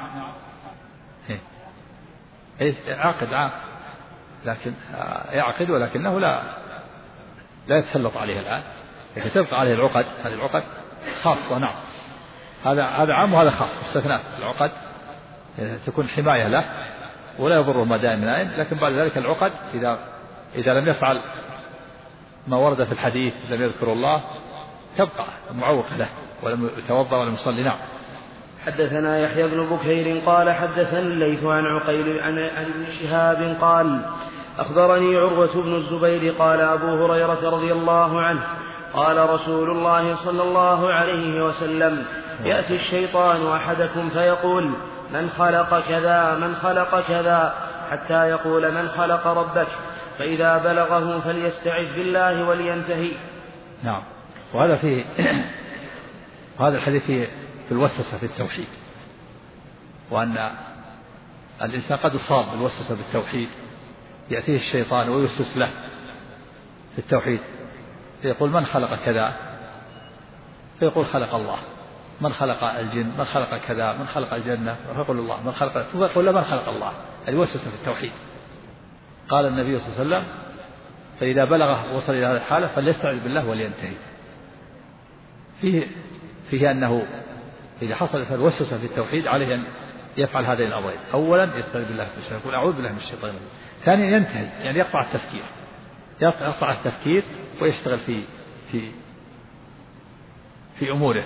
عقد، لكن يعقد، ولكنه لا يتسلط عليه الآن، لكن تبقى عليه العقد. هذه العقد خاصة. نعم. هذا عام وهذا خاص، استثناء العقد تكون حماية له ولا يضره ما دائم من أين، لكن بعد ذلك العقد إذا لم يفعل ما ورد في الحديث، لم يذكر الله، تبقى معوقة له ولم يتوضأ ولم يصلي. نعم. حدثنا يحيى بن بكير قال حدثني الليث عن عقيل عن ابن شهاب قال: أخبرني عروة بن الزبير قال: أبو هريرة رضي الله عنه قال: رسول الله صلى الله عليه وسلم: يأتي الشيطان أحدكم فيقول: من خلق كذا من خلق كذا، حتى يقول: من خلق ربك، فإذا بلغه فليستعذ بالله ولينتهي. نعم. وهذا فيه هذا الحديث في الوسوسة في التوحيد، وأن الإنسان قد يصاب بالوسوسة بالتوحيد، يأتيه الشيطان ويوسوس له في التوحيد، فيقول من خلق كذا، فيقول خلق الله. من خلق الجن، من خلق كذا، من خلق الجنة، فيقول الله. من خلق، ثم يقول لا من خلق الله، الوسوسة في التوحيد. قال النبي صلى الله عليه وسلم فإذا بلغ وصل إلى هذه الحالة فليستعذ بالله ولينتهي. فيه أنه إذا حصلت الوسوسة في التوحيد عليه أن يفعل هذين الأمرين: أولا يستعذ بالله من الشيطان، يقول أعوذ بالله من الشيطان الرجيم. ثانيا ينتهي، يعني يقطع التفكير، يقطع التفكير ويشتغل في أموره.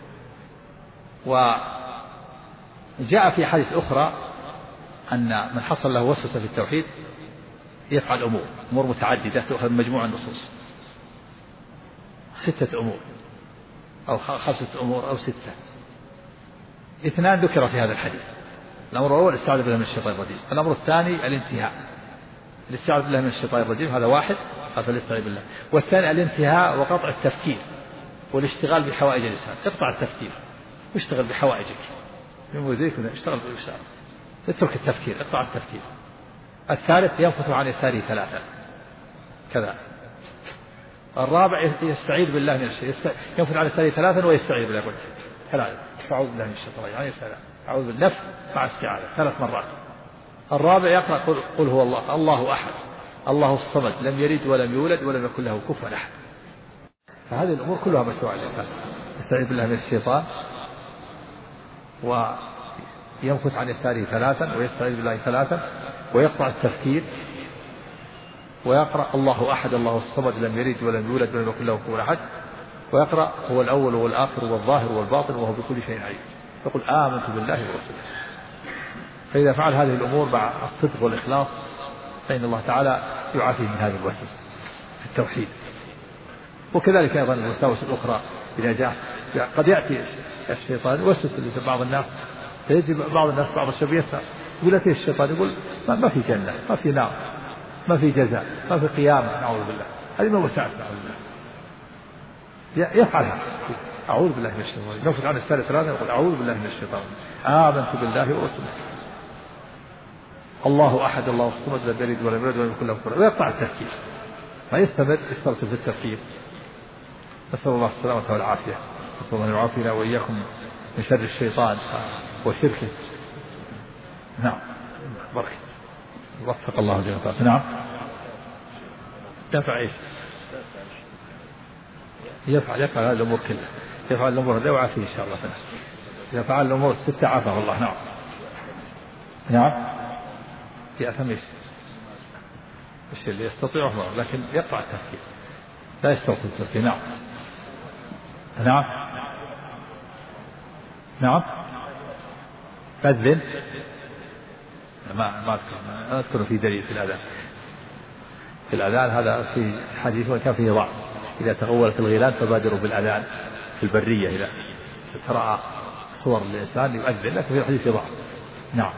وجاء في حديث أخرى أن من حصل له وسوسة في التوحيد يفعل أمور متعددة تؤخذ من مجموع النصوص، 6 أمور أو 5 أمور أو 6. 2 ذكر في هذا الحديث. الأمر الأول الاستعاذة بالله من الشيطان الرجيم. الأمر الثاني الانتهاء، الاستعاذة بالله من الشيطان الرجيم هذا واحد، هذا الاستعاذة بالله. والثاني الانتهاء وقطع التفكير والاشتغال بحوائج الإنسان. اقطع التفكير واشتغل بحوائجك، اشتغل بالإشارة، اترك التفكير، اقطع التفكير. الثالث ينفث عن يساره 3 كذا. الرابع يستعيذ بالله من الشيطان، ينفث عن يساره 3 ويستعيذ بالله كذا. أعوذ بالله من الشيطان يعني أعوذ بالنفس مع استعاذة 3 مرات. الرابع يقرأ قل هو الله، الله أحد، الله الصمد، لم يلد ولم يولد ولم يكن له كفوا أحد. فهذه الأمور كلها مشروع الإنسان. يستعيذ بالله من الشيطان وينفث عن يساره 3 ويستعيذ بالله 3 ويقطع التفكير ويقرأ الله أحد الله الصمد لم يلد ولم يولد ولم يكن له كفوا أحد، ويقرأ هو الأول والآخر والظاهر والباطن وهو بكل شيء عليم. يقول آمنت بالله ورسوله. فإذا فعل هذه الأمور مع الصدق والإخلاص فإن الله تعالى يعافيه من هذه الوسوسة في التوحيد. وكذلك أيضا الوساوس الأخرى إذا جاء قد يأتي الشيطان يوسوس لبعض الناس، فيجي بعض الناس بعض الشباب يقول يأتي الشيطان يقول ما في جنة، ما في نار، ما في جزاء، ما في قيامة، نعوذ بالله. هذه من وساوس، نعوذ بالله. يفعلها أعوذ بالله من الشيطان، نفث عن الثالث 3 يقول أعوذ بالله من الشيطان، آمنت بالله ورسوله، الله أحد الله الصمد لم يلد ولم يولد ولم يكن له كفوا أحد، ويقطع التفكير، ما يسترسل في التفكير. نسأل الله السلامة والعافية، نسأل الله أن يعافينا وإياكم من شر الشيطان وشركه. نعم بركة وفق الله جل. نعم دفع إيش؟ يفعل هذه الأمور كلها، يفعل الأمور هذه وعافيه إن شاء الله. إذا فعل الأمور 6 عافاه الله. نعم نعم يأثم إيش اللي يستطيعه، لكن يقطع التفكير، لا يستطيع التفكير. نعم نعم نعم أذن ما أذكر في دليل في الأذان. في الأذان هذا في حديث وكان فيه ضعف. إذا تغولت الغيلان فبادروا بالأذان في البرية إذا ترى صور الإنسان يؤذن، لكن في الحديث ضعف. نعم.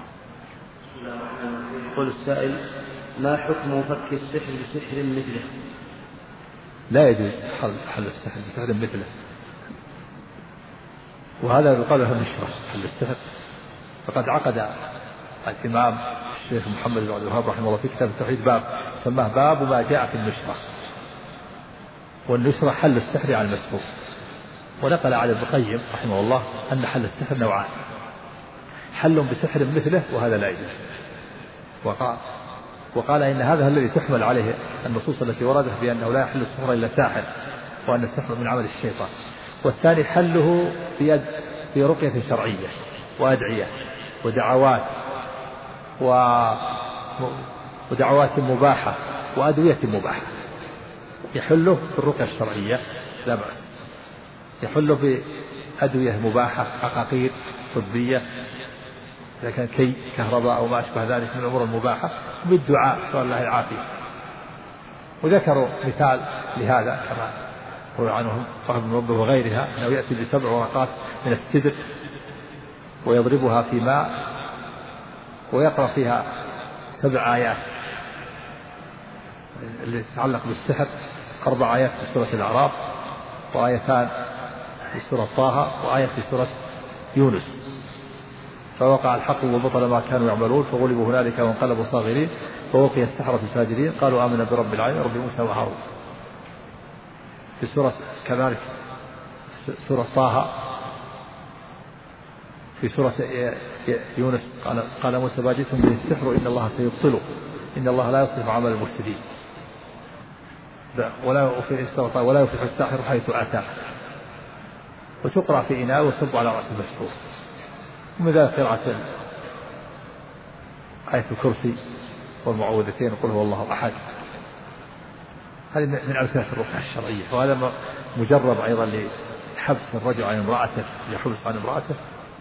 يقول السائل: ما حكم فك السحر بسحر مثله؟ لا يجوز حل السحر بسحر مثله، وهذا يقال له النشرة حل السحر. فقد عقد الإمام الشيخ محمد بن عبد الوهاب رحمه الله في كتاب التوحيد باب سماه باب ما جاء في النشرة، والنشرة حل السحر على المسحور. ونقل على ابن القيم رحمه الله أن حل السحر نوعان: حل بسحر مثله وهذا لا يجوز، وقال إن هذا الذي تحمل عليه النصوص التي وردت بأنه لا يحل السحر إلا ساحر، وأن السحر من عمل الشيطان. والثاني حله برقية شرعية وأدعية ودعوات مباحة وأدوية مباحة. يحله بالرقية الشرعية لا بأس، يحله بأدوية مباحة عقاقير طبية إذا كان كهرباء أو ما أشبه ذلك من الأمور المباحة، بالدعاء صلى الله العافية. وذكروا مثال لهذا كما روى عنهم رحمه الله وغيرها أنه يأتي ب7 ورقات من السدر ويضربها في ماء ويقرأ فيها 7 آيات اللي تتعلق بالسحر، 4 آيات في سورة الأعراف، وآيتان في سورة طه، وآية في سورة يونس. فوقع الحق وبطل ما كانوا يعملون فغلبوا هنالك وانقلبوا صاغرين فوقي السحرة ساجدين قالوا آمنا برب العالمين رب موسى وهارون. في سورة كذلك سورة طه في سورة يونس قال موسى ما جئتم به السحر إن الله سيبطله إن الله لا يصلح عمل المفسدين ولا يفلح الساحر حيث أتى. وتقرأ في إناء وصب على رأس المسحور. ومن ذلك قراءة آية الكرسي والمعوذتين وقل هو الله أحد. هذه من أمثلة الرقية الشرعية. وهذا مجرب أيضا لحبس الرجل عن امرأته يحبس عن امرأته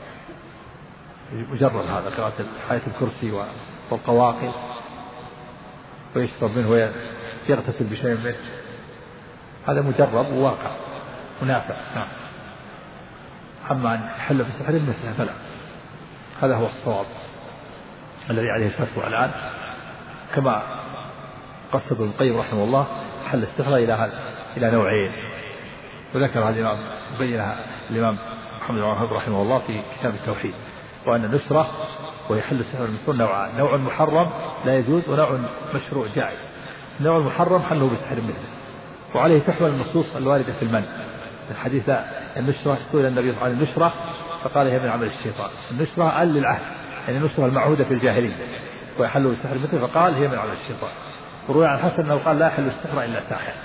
مجرب هذا قراءة آية الكرسي والقواقي ويشرب منه ويغتسل بشيء منه. هذا مجرب وواقع ونافع. نعم. أما أن يحل في السحر مثله فلا. هذا هو الصواب الذي عليه الفتوى الآن كما قصد ابن القيم رحمه الله حل السحر إلى نوعين. وذكر هذا الإمام بينها الإمام محمد بن وهب رحمه الله في كتاب التوحيد وأن النشرة ويحل السحر المسحور نوعان نوع محرم لا يجوز ونوع مشروع جائز. النوع المحرم حله بسحر مثله وعليه تحمل النصوص الواردة في المنع. الحديث النشرة سئل النبي عن النشرة فقال هي من عمل الشيطان. النشرة للعهد يعني النشرة المعهودة في الجاهلية ويحل بالسحر مثله فقال هي من عمل الشيطان. وروي عن حسن أنه قال لا يحل السحر إلا ساحر.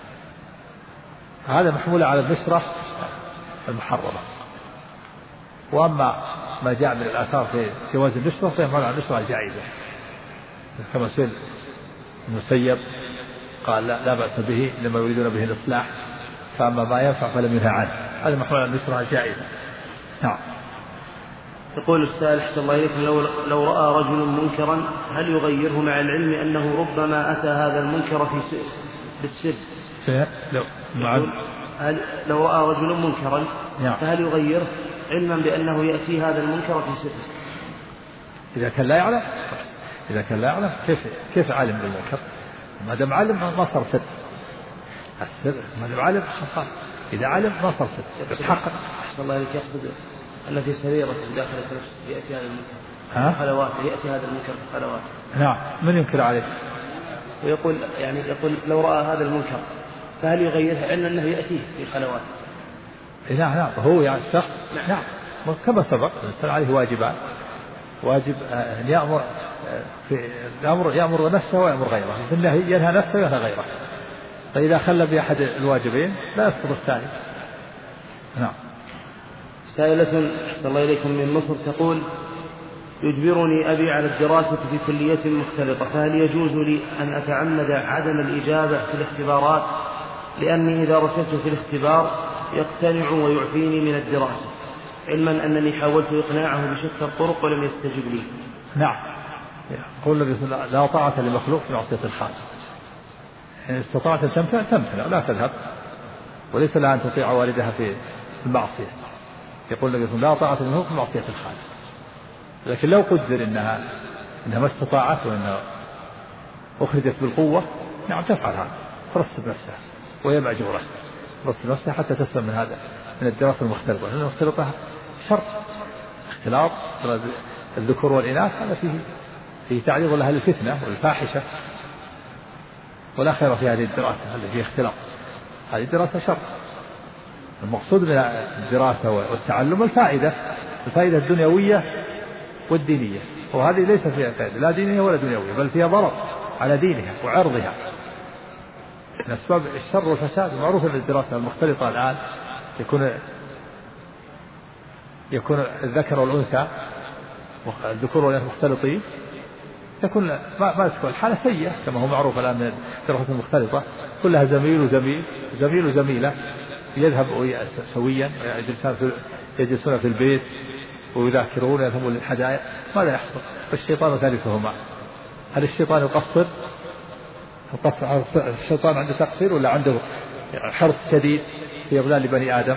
هذا محمول على النشرة المحرمة. وأما ما جاء من الآثار في جواز النشرة فيحمل على النشرة الجائزة كما سئل المسيب قال لا بأس به لما يريدون به الإصلاح فأما ما ينفع فلم ينهى عنه. هذا محمول على النشرة الجائزة. نعم. يقول السائل أحسن الله إليكم لو رأى رجل منكرا هل يغيره مع العلم أنه ربما أتى هذا المنكر بالسر؟ لو رأى رجل منكرا فهل يغيره علما بأنه يأتي هذا المنكر في سر؟ إذا كان لا يعلم كيف علم بالمنكر؟ ما دام علم ما صار سر. السر ما دام علم إذا علم ما صار سر. يتحقق. أحسن الله إليك يقصد أن في سريرة داخل نفسه يأتي هذا المنكر خلواته يأتي هذا المنكر في خلواته. نعم. من ينكر عليه؟ ويقول يقول لو رأى هذا المنكر فهل يغيره علما أنه يأتيه في خلواته؟ نعم هو يعني الشخص نعم كما سبق الإنسان عليه واجبان. واجب أن يأمر نفسه ويأمر غيره. في النهي ينهى نفسه وينهى غيره. فإذا خلى بأحد الواجبين لا يسقط الثاني. نعم. سائلة أحسن الله إليكم من مصر تقول يجبرني أبي على الدراسة في كلية مختلطة فهل يجوز لي أن أتعمد عدم الإجابة في الاختبارات لأني إذا رسلت في الاختبار يقتنع ويعفيني من الدراسة علما أنني حاولت إقناعه بشتى الطرق ولم يستجب لي؟ نعم. قول النبي صلى الله عليه وسلم لا طاعة لمخلوق في معصية الخالق. إن استطعت تمتنع لا تذهب وليس لها أن تطيع والدها في المعصية. يقول النبي صلى الله عليه وسلم لا طاعة لمخلوق في معصية الخالق. لكن لو قدر إنها ما استطاعت وإنها أخرجت بالقوة نعم تفعل هذا ترسب نفسها وهي مأجورة ترسب نفسها حتى تسلم من هذا من الدراسة المختلطة. لأن المختلطة شرط اختلاط الذكور والإناث هذا فيه تعريض لها للفتنة والفاحشة ولا خير في هذه الدراسة التي فيها اختلاط. هذه الدراسة شرط. المقصود من الدراسة والتعلم الفائدة الدنيوية والدينية وهذه ليس فيها فائدة لا دينية ولا دنيوية بل فيها ضرر على دينها وعرضها. من أسباب الشر والفساد معروف أن الدراسة المختلطة الآن يكون الذكر والأنثى الذكور والأنثى مختلطين تكون ما تكون الحالة سيئة كما هو معروف الآن من الدراسة المختلطة كلها زميل وزميلة يذهب سويا يجلسون في البيت ويذاكرون يذهبون للحدائق. ماذا يحصل؟ الشيطان ثالثهما. هل الشيطان يقصر؟ الشيطان عنده تقصير ولا عنده حرص شديد في إضلال بني آدم؟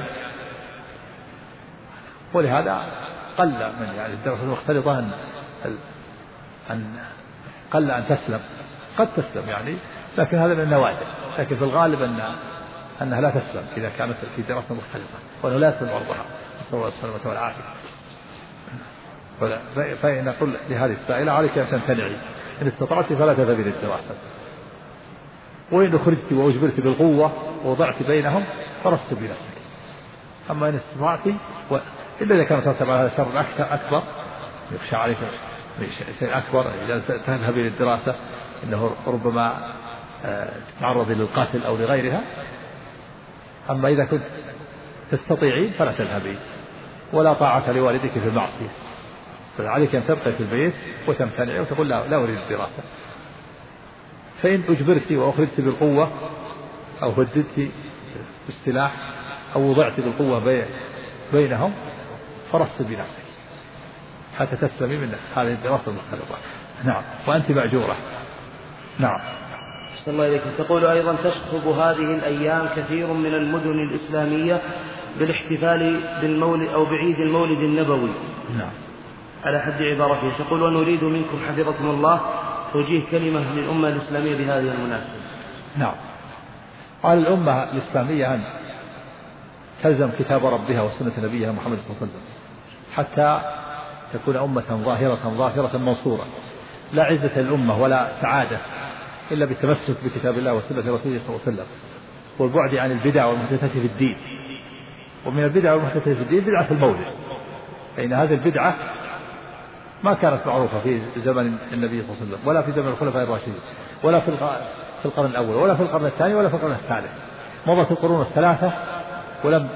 ولهذا قل من يعني الدراسة المختلطة أن قل أن تسلم. قد تسلم يعني لكن هذا من النوادر. لكن في الغالب أنها لا تسلم إذا كانت في دراسة مختلطة وأنه لا يسلم عرضها. نسأل الله السلامة والعافية. فإن نقول لهذه السائلة عليك أن تمتنعي، إن استطعت فلا تذهبي للدراسة، وإن أخرجت وأجبرت بالقوة ووضعت بينهم فرست بنفسك. أما إن استطعت إلا إذا كانت ترتب على شر أكبر يخشى عليك شيء أكبر إذا تذهبي للدراسة إنه ربما تتعرض للقتل أو لغيرها. أما إذا كنت تستطيعين فلا تذهبي، ولا طاعة لوالدك في المعصية، فعليك أن تبقي في البيت وتمتنعي وتقول لا أريد الدراسة. فإن أجبرت وأخرجت بالقوة أو هددت بالسلاح أو وضعت بالقوة بينهم فرصت بنفسك حتى تسلمي من هذه الدراسة المختلطة. نعم، وأنت مأجورة. نعم. أحسن الله إليكم. تقول أيضا تشطب هذه الأيام كثير من المدن الإسلامية بالاحتفال بالمولد أو بعيد المولد النبوي. نعم. على حد عبارته. تقول ونريد منكم حفظكم الله توجيه كلمة للأمة الإسلامية بهذه المناسبة. نعم. على الأمة الإسلامية أن تلزم كتاب ربها وسنة نبيها محمد صلى الله عليه وسلم حتى تكون أمة ظاهرة منصورة. لا عزة للأمة ولا سعادة إلا بالتمسك بكتاب الله وسنة رسوله صلى الله عليه وسلم، والبعد عن البدع والمحدثات في الدين. ومن البدع والمحدثات في الدين بدعة المولد، فإن هذه البدعة ما كانت معروفة في زمن النبي صلى الله عليه وسلم، ولا في زمن الخلفاء الراشدين، ولا في القرن الأول، ولا في القرن الثاني، ولا في القرن الثالث. مضت القرون الثلاثة ولم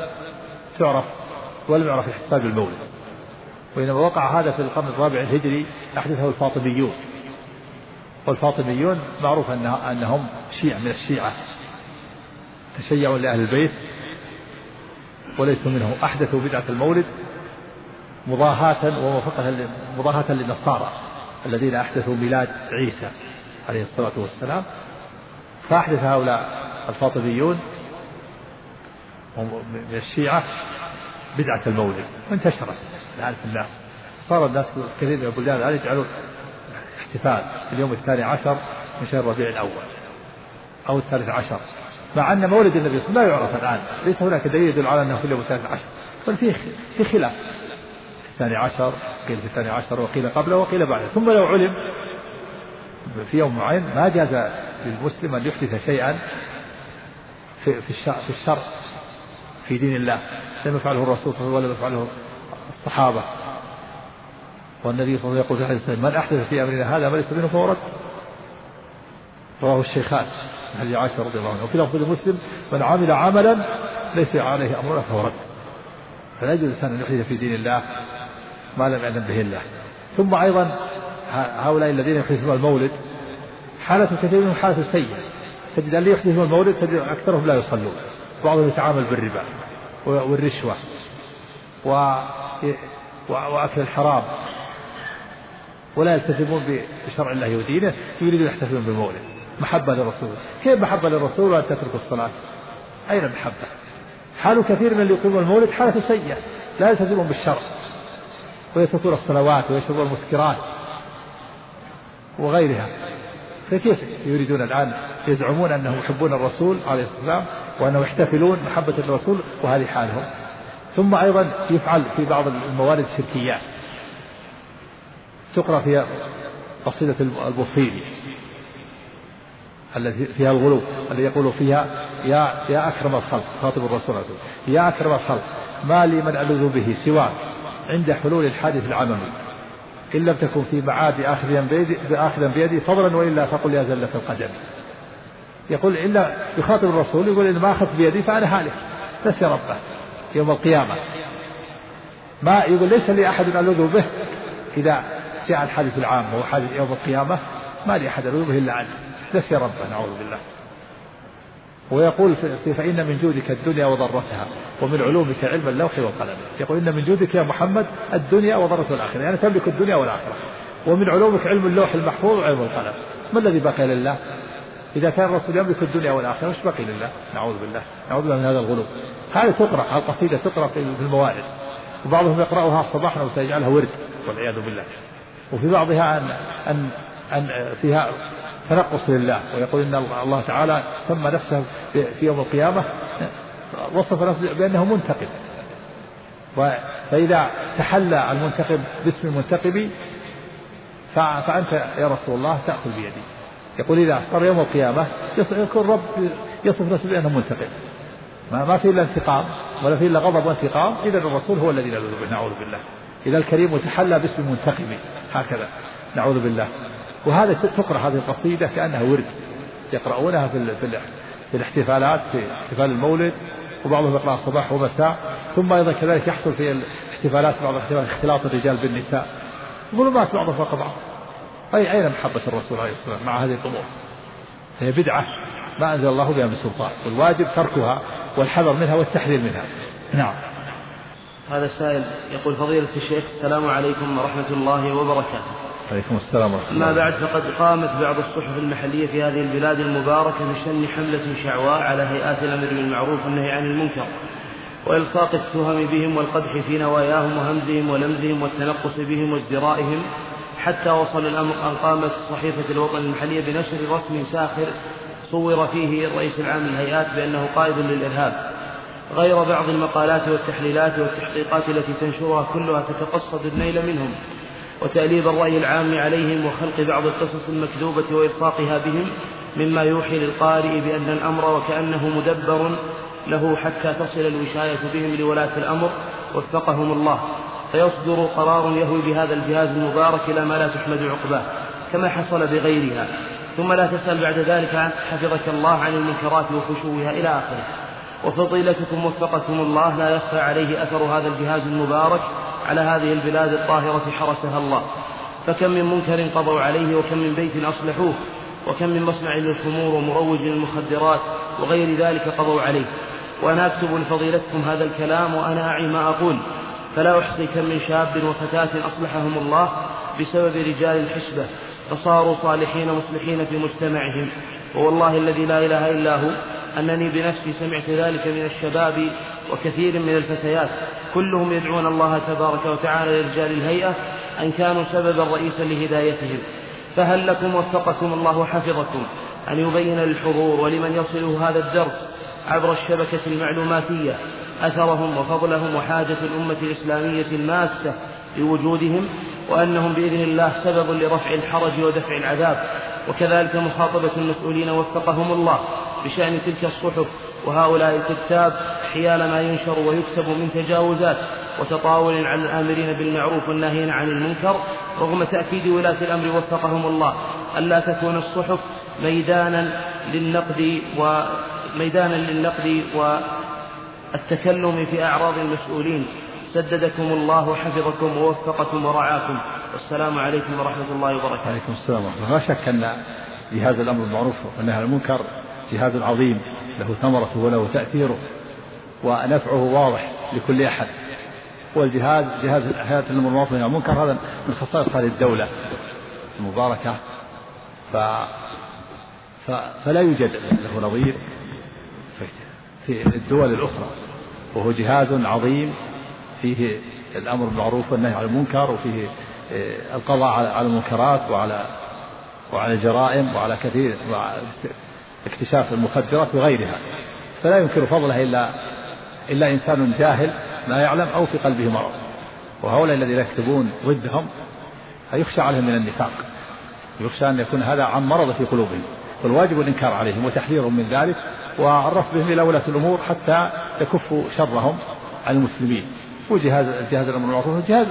يعرف الاحتفال بالمولد. وإنما وقع هذا في القرن الرابع الهجري، أحدثه الفاطميون. والفاطميون معروف أنهم شيعة من الشيعة، تشيعوا لأهل البيت وليسوا منهم. أحدثوا بدعة المولد مضاهاة للنصارى الذين أحدثوا ميلاد عيسى عليه الصلاة والسلام. فأحدث هؤلاء الفاطميون من الشيعة بدعة المولد وانتشرت الآن في الناس. صار الناس كثير من البلدان الآن يجعلون احتفال اليوم 12 من شهر ربيع الأول أو 13، مع أن مولد النبي صلى الله عليه وسلم لا يعرف الآن، ليس هناك دليل يدل على أنه في اليوم 13، بل في خلاف 12 قيل في 12 وقيل قبله وقيل بعده. ثم لو علم في يوم معين ما جاز للمسلم أن يحدث شيئا في الشرع في دين الله لم يفعله الرسول صلى الله عليه وسلم ولم يفعله الصحابة. والنبي صلى الله عليه وسلم يقول في الحديث من أحدث في أمرنا هذا ما ليس منه فهو رد. رواه الشيخان حديث عائشة رضي الله عنها. وفي لفظ مسلم من عمل عملا ليس عليه أمرنا فهو رد. فلا يجوز الإنسان أن يحدث في دين الله ما لم يعلم به الله. ثم أيضا هؤلاء الذين يحدثون المولد حالة كثير منهم حالة سيئة. تجد اللي يحدثون المولد تجد أكثرهم لا يصلون، بعضهم يتعامل بالربا والرشوة وأكل الحرام، ولا يلتزمون بشرع الله ودينه، يريدون يحتفلون بالمولد محبة للرسول. كيف محبة للرسول وأن تترك الصلاة؟ أين المحبة؟ حال كثير من اللي يقيمون المولد حالة سيئة، لا يلتزمون بالشرع ويتركون الصلوات ويشربون المسكرات وغيرها. فكيف يريدون الآن يزعمون أنهم يحبون الرسول عليه الصلاة والسلام وأنهم يحتفلون محبة الرسول وهذه حالهم. ثم أيضا يفعل في بعض الموالد شركيات تقرأ فيها قصيدة البوصيري التي فيها الغلو، الذي يقول فيها يا أكرم الخلق، خاطب الرسول عليه الصلاة والسلام، يا أكرم الخلق ما لي من ألوذ به سواك عند حلول الحادث العممي إن لم تكن في معاد آخذا بيدي فضلا وإلا فقل يا زلة القدم. يقول إلا يخاطب الرسول يقول إن ما أخذت بيدي فأنا هالك، نسي ربه يوم القيامة. ما يقول ليس لي أحد ألوذ به إذا جاء الحادث العام وهو حادث يوم القيامة، ما لي أحد ألوذ به إلا عنه، نسي ربه نعوذ بالله. ويقول فإن من جودك الدنيا وضرتها ومن علومك علم اللوح والقلم. يقول إن من جودك يا محمد الدنيا وضرتها الآخرة، يعني تملك الدنيا والآخرة. ومن علومك علم اللوح المحفوظ وعلم القلم. ما الذي بقي لله؟ إذا كان الرسول يملك الدنيا والآخرة وش بقي لله؟ نعوذ بالله من هذا الغلو. هذه تقرأ القصيدة تقرأ في الموالد، وبعضهم يقرأها صباحا وسيجعلها ورد والعياذ بالله. وفي بعضها أن فيها تنقص لله، ويقول إن الله تعالى سمى نفسه في يوم القيامة وصف نفسه بأنه منتقم، فإذا تحلى المنتقب باسم المنتقب فأنت يا رسول الله تأخذ بيدي. يقول إذا صار يوم القيامة يكون رب يصف نفسه بأنه منتقم، ما في إلا انتقام ولا في إلا غضب وانتقام، إذا الرسول هو الذي نعوذ بالله. إذا الكريم تحلى باسم المنتقم هكذا نعوذ بالله. وهذا تقرأ هذه القصيدة كأنها ورد يقرؤونها في الاحتفالات، في احتفال المولد، وبعضهم يقرأ الصباح ومساء. ثم أيضا كذلك يحصل في الاحتفالات بعض الاحتفالات اختلاط الرجال بالنساء، ظلمات بعضها فوق بعض. أين محبة الرسول عليه الصلاة والسلام مع هذه الأمور؟ هي بدعة ما أنزل الله بها من سلطان، والواجب تركها والحذر منها والتحذير منها. نعم. هذا السائل يقول: فضيلة الشيخ، السلام عليكم ورحمة الله وبركاته. عليكم السلام ورحمة الله. أما بعد، فقد قامت بعض الصحف المحلية في هذه البلاد المباركة بشن حملة شعواء على هيئات الأمر بالمعروف والنهي عن المنكر، وإلصاق التهم بهم والقدح في نواياهم وهمزهم ولمزهم والتنقص بهم وازدرائهم، حتى وصل الأمر أن قامت صحيفة الوطن المحلية بنشر رسم ساخر صور فيه الرئيس العام للهيئات بأنه قائد للإرهاب، غير بعض المقالات والتحليلات والتحقيقات التي تنشرها كلها تتقصد النيل منهم وتأليب الرأي العام عليهم وخلق بعض القصص المكذوبة وإلصاقها بهم، مما يوحي للقارئ بأن الأمر وكأنه مدبر له حتى تصل الوشاية بهم لولاة الأمر وفقهم الله، فيصدر قرار يهوي بهذا الجهاز المبارك إلى ما لا تحمد عقباه كما حصل بغيرها، ثم لا تسأل بعد ذلك حفظك الله عن المنكرات وخشوها إلى آخره. وفضيلتكم وفقكم الله لا يخفى عليه أثر هذا الجهاز المبارك على هذه البلاد الطاهرة حرسها الله، فكم من منكر قضوا عليه، وكم من بيت أصلحوه، وكم من مصنع للخمور ومروج للمخدرات وغير ذلك قضوا عليه. وأنا أكتب لفضيلتكم هذا الكلام وأنا أعي ما أقول، فلا أحصي كم من شاب وفتاة أصلحهم الله بسبب رجال الحسبة فصاروا صالحين مصلحين في مجتمعهم. ووالله الذي لا إله إلا هو أنني بنفسي سمعت ذلك من الشباب وكثير من الفتيات، كلهم يدعون الله تبارك وتعالى لرجال الهيئة أن كانوا سببا رئيسا لهدايتهم. فهل لكم وفقكم الله وحفظكم أن يبين للحضور ولمن يصله هذا الدرس عبر الشبكة المعلوماتية أثرهم وفضلهم وحاجة الأمة الإسلامية الماسة لوجودهم، وأنهم بإذن الله سبب لرفع الحرج ودفع العذاب، وكذلك مخاطبة المسؤولين وفقهم الله بشأن تلك الصحف وهؤلاء الكتاب حيال ما ينشر ويكتب من تجاوزات وتطاول على الآمرين بالمعروف والناهين عن المنكر، رغم تأكيد ولاة الأمر وفقهم الله ألا تكون الصحف ميدانا للنقد والتكلم في أعراض المسؤولين. سددكم الله وحفظكم ووفقكم ورعاكم، والسلام عليكم ورحمة الله وبركاته. عليكم السلام ورحمة الله. لا شك أن جهاز الأمر بالمعروف والنهي عن المنكر جهاز عظيم له ثمرته وله تأثيره ونفعه واضح لكل أحد. والجهاز جهاز حياة الأمر بالمعروف والنهي عن المنكر هذا من خصائص هذه الدولة المباركة، فلا يوجد له نظير في الدول الأخرى، وهو جهاز عظيم فيه الأمر بالمعروف والنهي عن المنكر، وفيه القضاء على المنكرات وعلى الجرائم وعلى كثير اكتشاف المخدرات وغيرها. فلا يمكن فضلها إلا إنسان جاهل لا يعلم أو في قلبه مرض، وهؤلاء الذين يكتبون ضدهم يخشى عليهم من النفاق، يخشى أن يكون هذا عن مرض في قلوبهم، والواجب الإنكار عليهم وتحذيرهم من ذلك والرفض بهم إلى ولاة الأمور حتى يكفوا شرهم عن المسلمين. وجهاز الأمر بالمعروف جهاز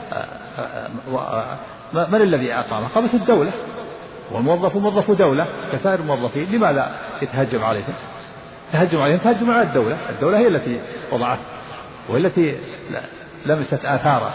من الذي أقامه؟ قامت الدولة، والموظف موظف دولة كسائر الموظفين، لماذا يتهجم عليهم؟ تهجم على الدولة هي التي وضعته وهي التي لمست آثاره،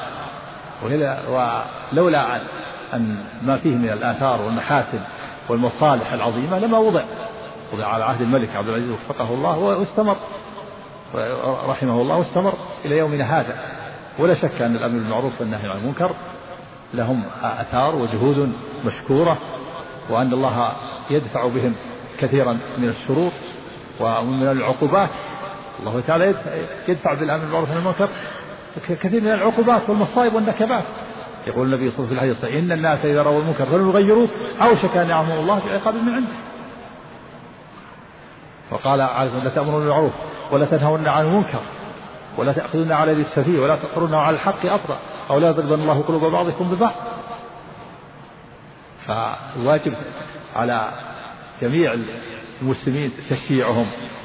ولولا أن ما فيه من الآثار والمحاسن والمصالح العظيمة لما وضع على عهد الملك عبد العزيز وفقه الله واستمر رحمه الله واستمر إلى يومنا هذا. ولا شك أن الأمر بالمعروف والنهي عن المنكر لهم آثار وجهود مشكورة، وأن الله يدفع بهم كثيرا من الشرور ومن العقوبات. الله تعالى يدفع بالأمر بالمعروف والنهي عن المنكر كثير من العقوبات والمصائب والنكبات. يقول النبي صلى الله عليه وسلم: إن الناس إذا رأوا المنكر فلم يغيروه أوشك أن يعمر الله في عقاب من عنده. وقال عز وجل: لا تأمرون بالمعروف ولا تنهون عن المنكر ولا تأخذون على يد السفيه ولا تأخذون على الحق أطرا أو لا يضربن الله قلوب بعضكم ببعض. فالواجب على جميع المسلمين تشجيعهم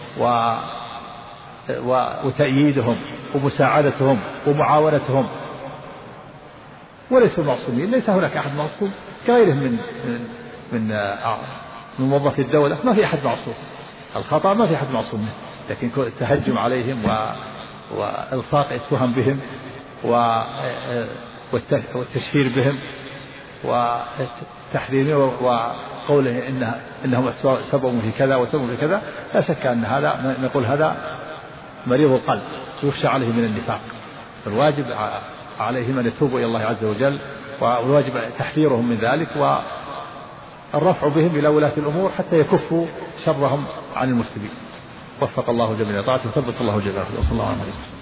وتأييدهم ومساعدتهم ومعاونتهم، وليسوا معصومين، ليس هناك أحد معصوم كغيرهم من موظف الدولة، ما في أحد معصوم، الخطأ ما في أحد معصوم، لكن التهجم عليهم وإلصاق التهم بهم والتشهير بهم وتحريمه وقوله إنهم سببوا في كذا وسببوا في كذا، لا شك أن هذا نقول هذا مريض القلب يخشى عليه من النفاق. فالواجب عليهم أن يتوبوا إلى الله عز وجل، والواجب تحذيرهم من ذلك والرفع بهم إلى ولاة الأمور حتى يكفوا شرهم عن المسلمين. وفق الله جميع طاعته وثبت الله جلاله. وصلى الله عليه وسلم.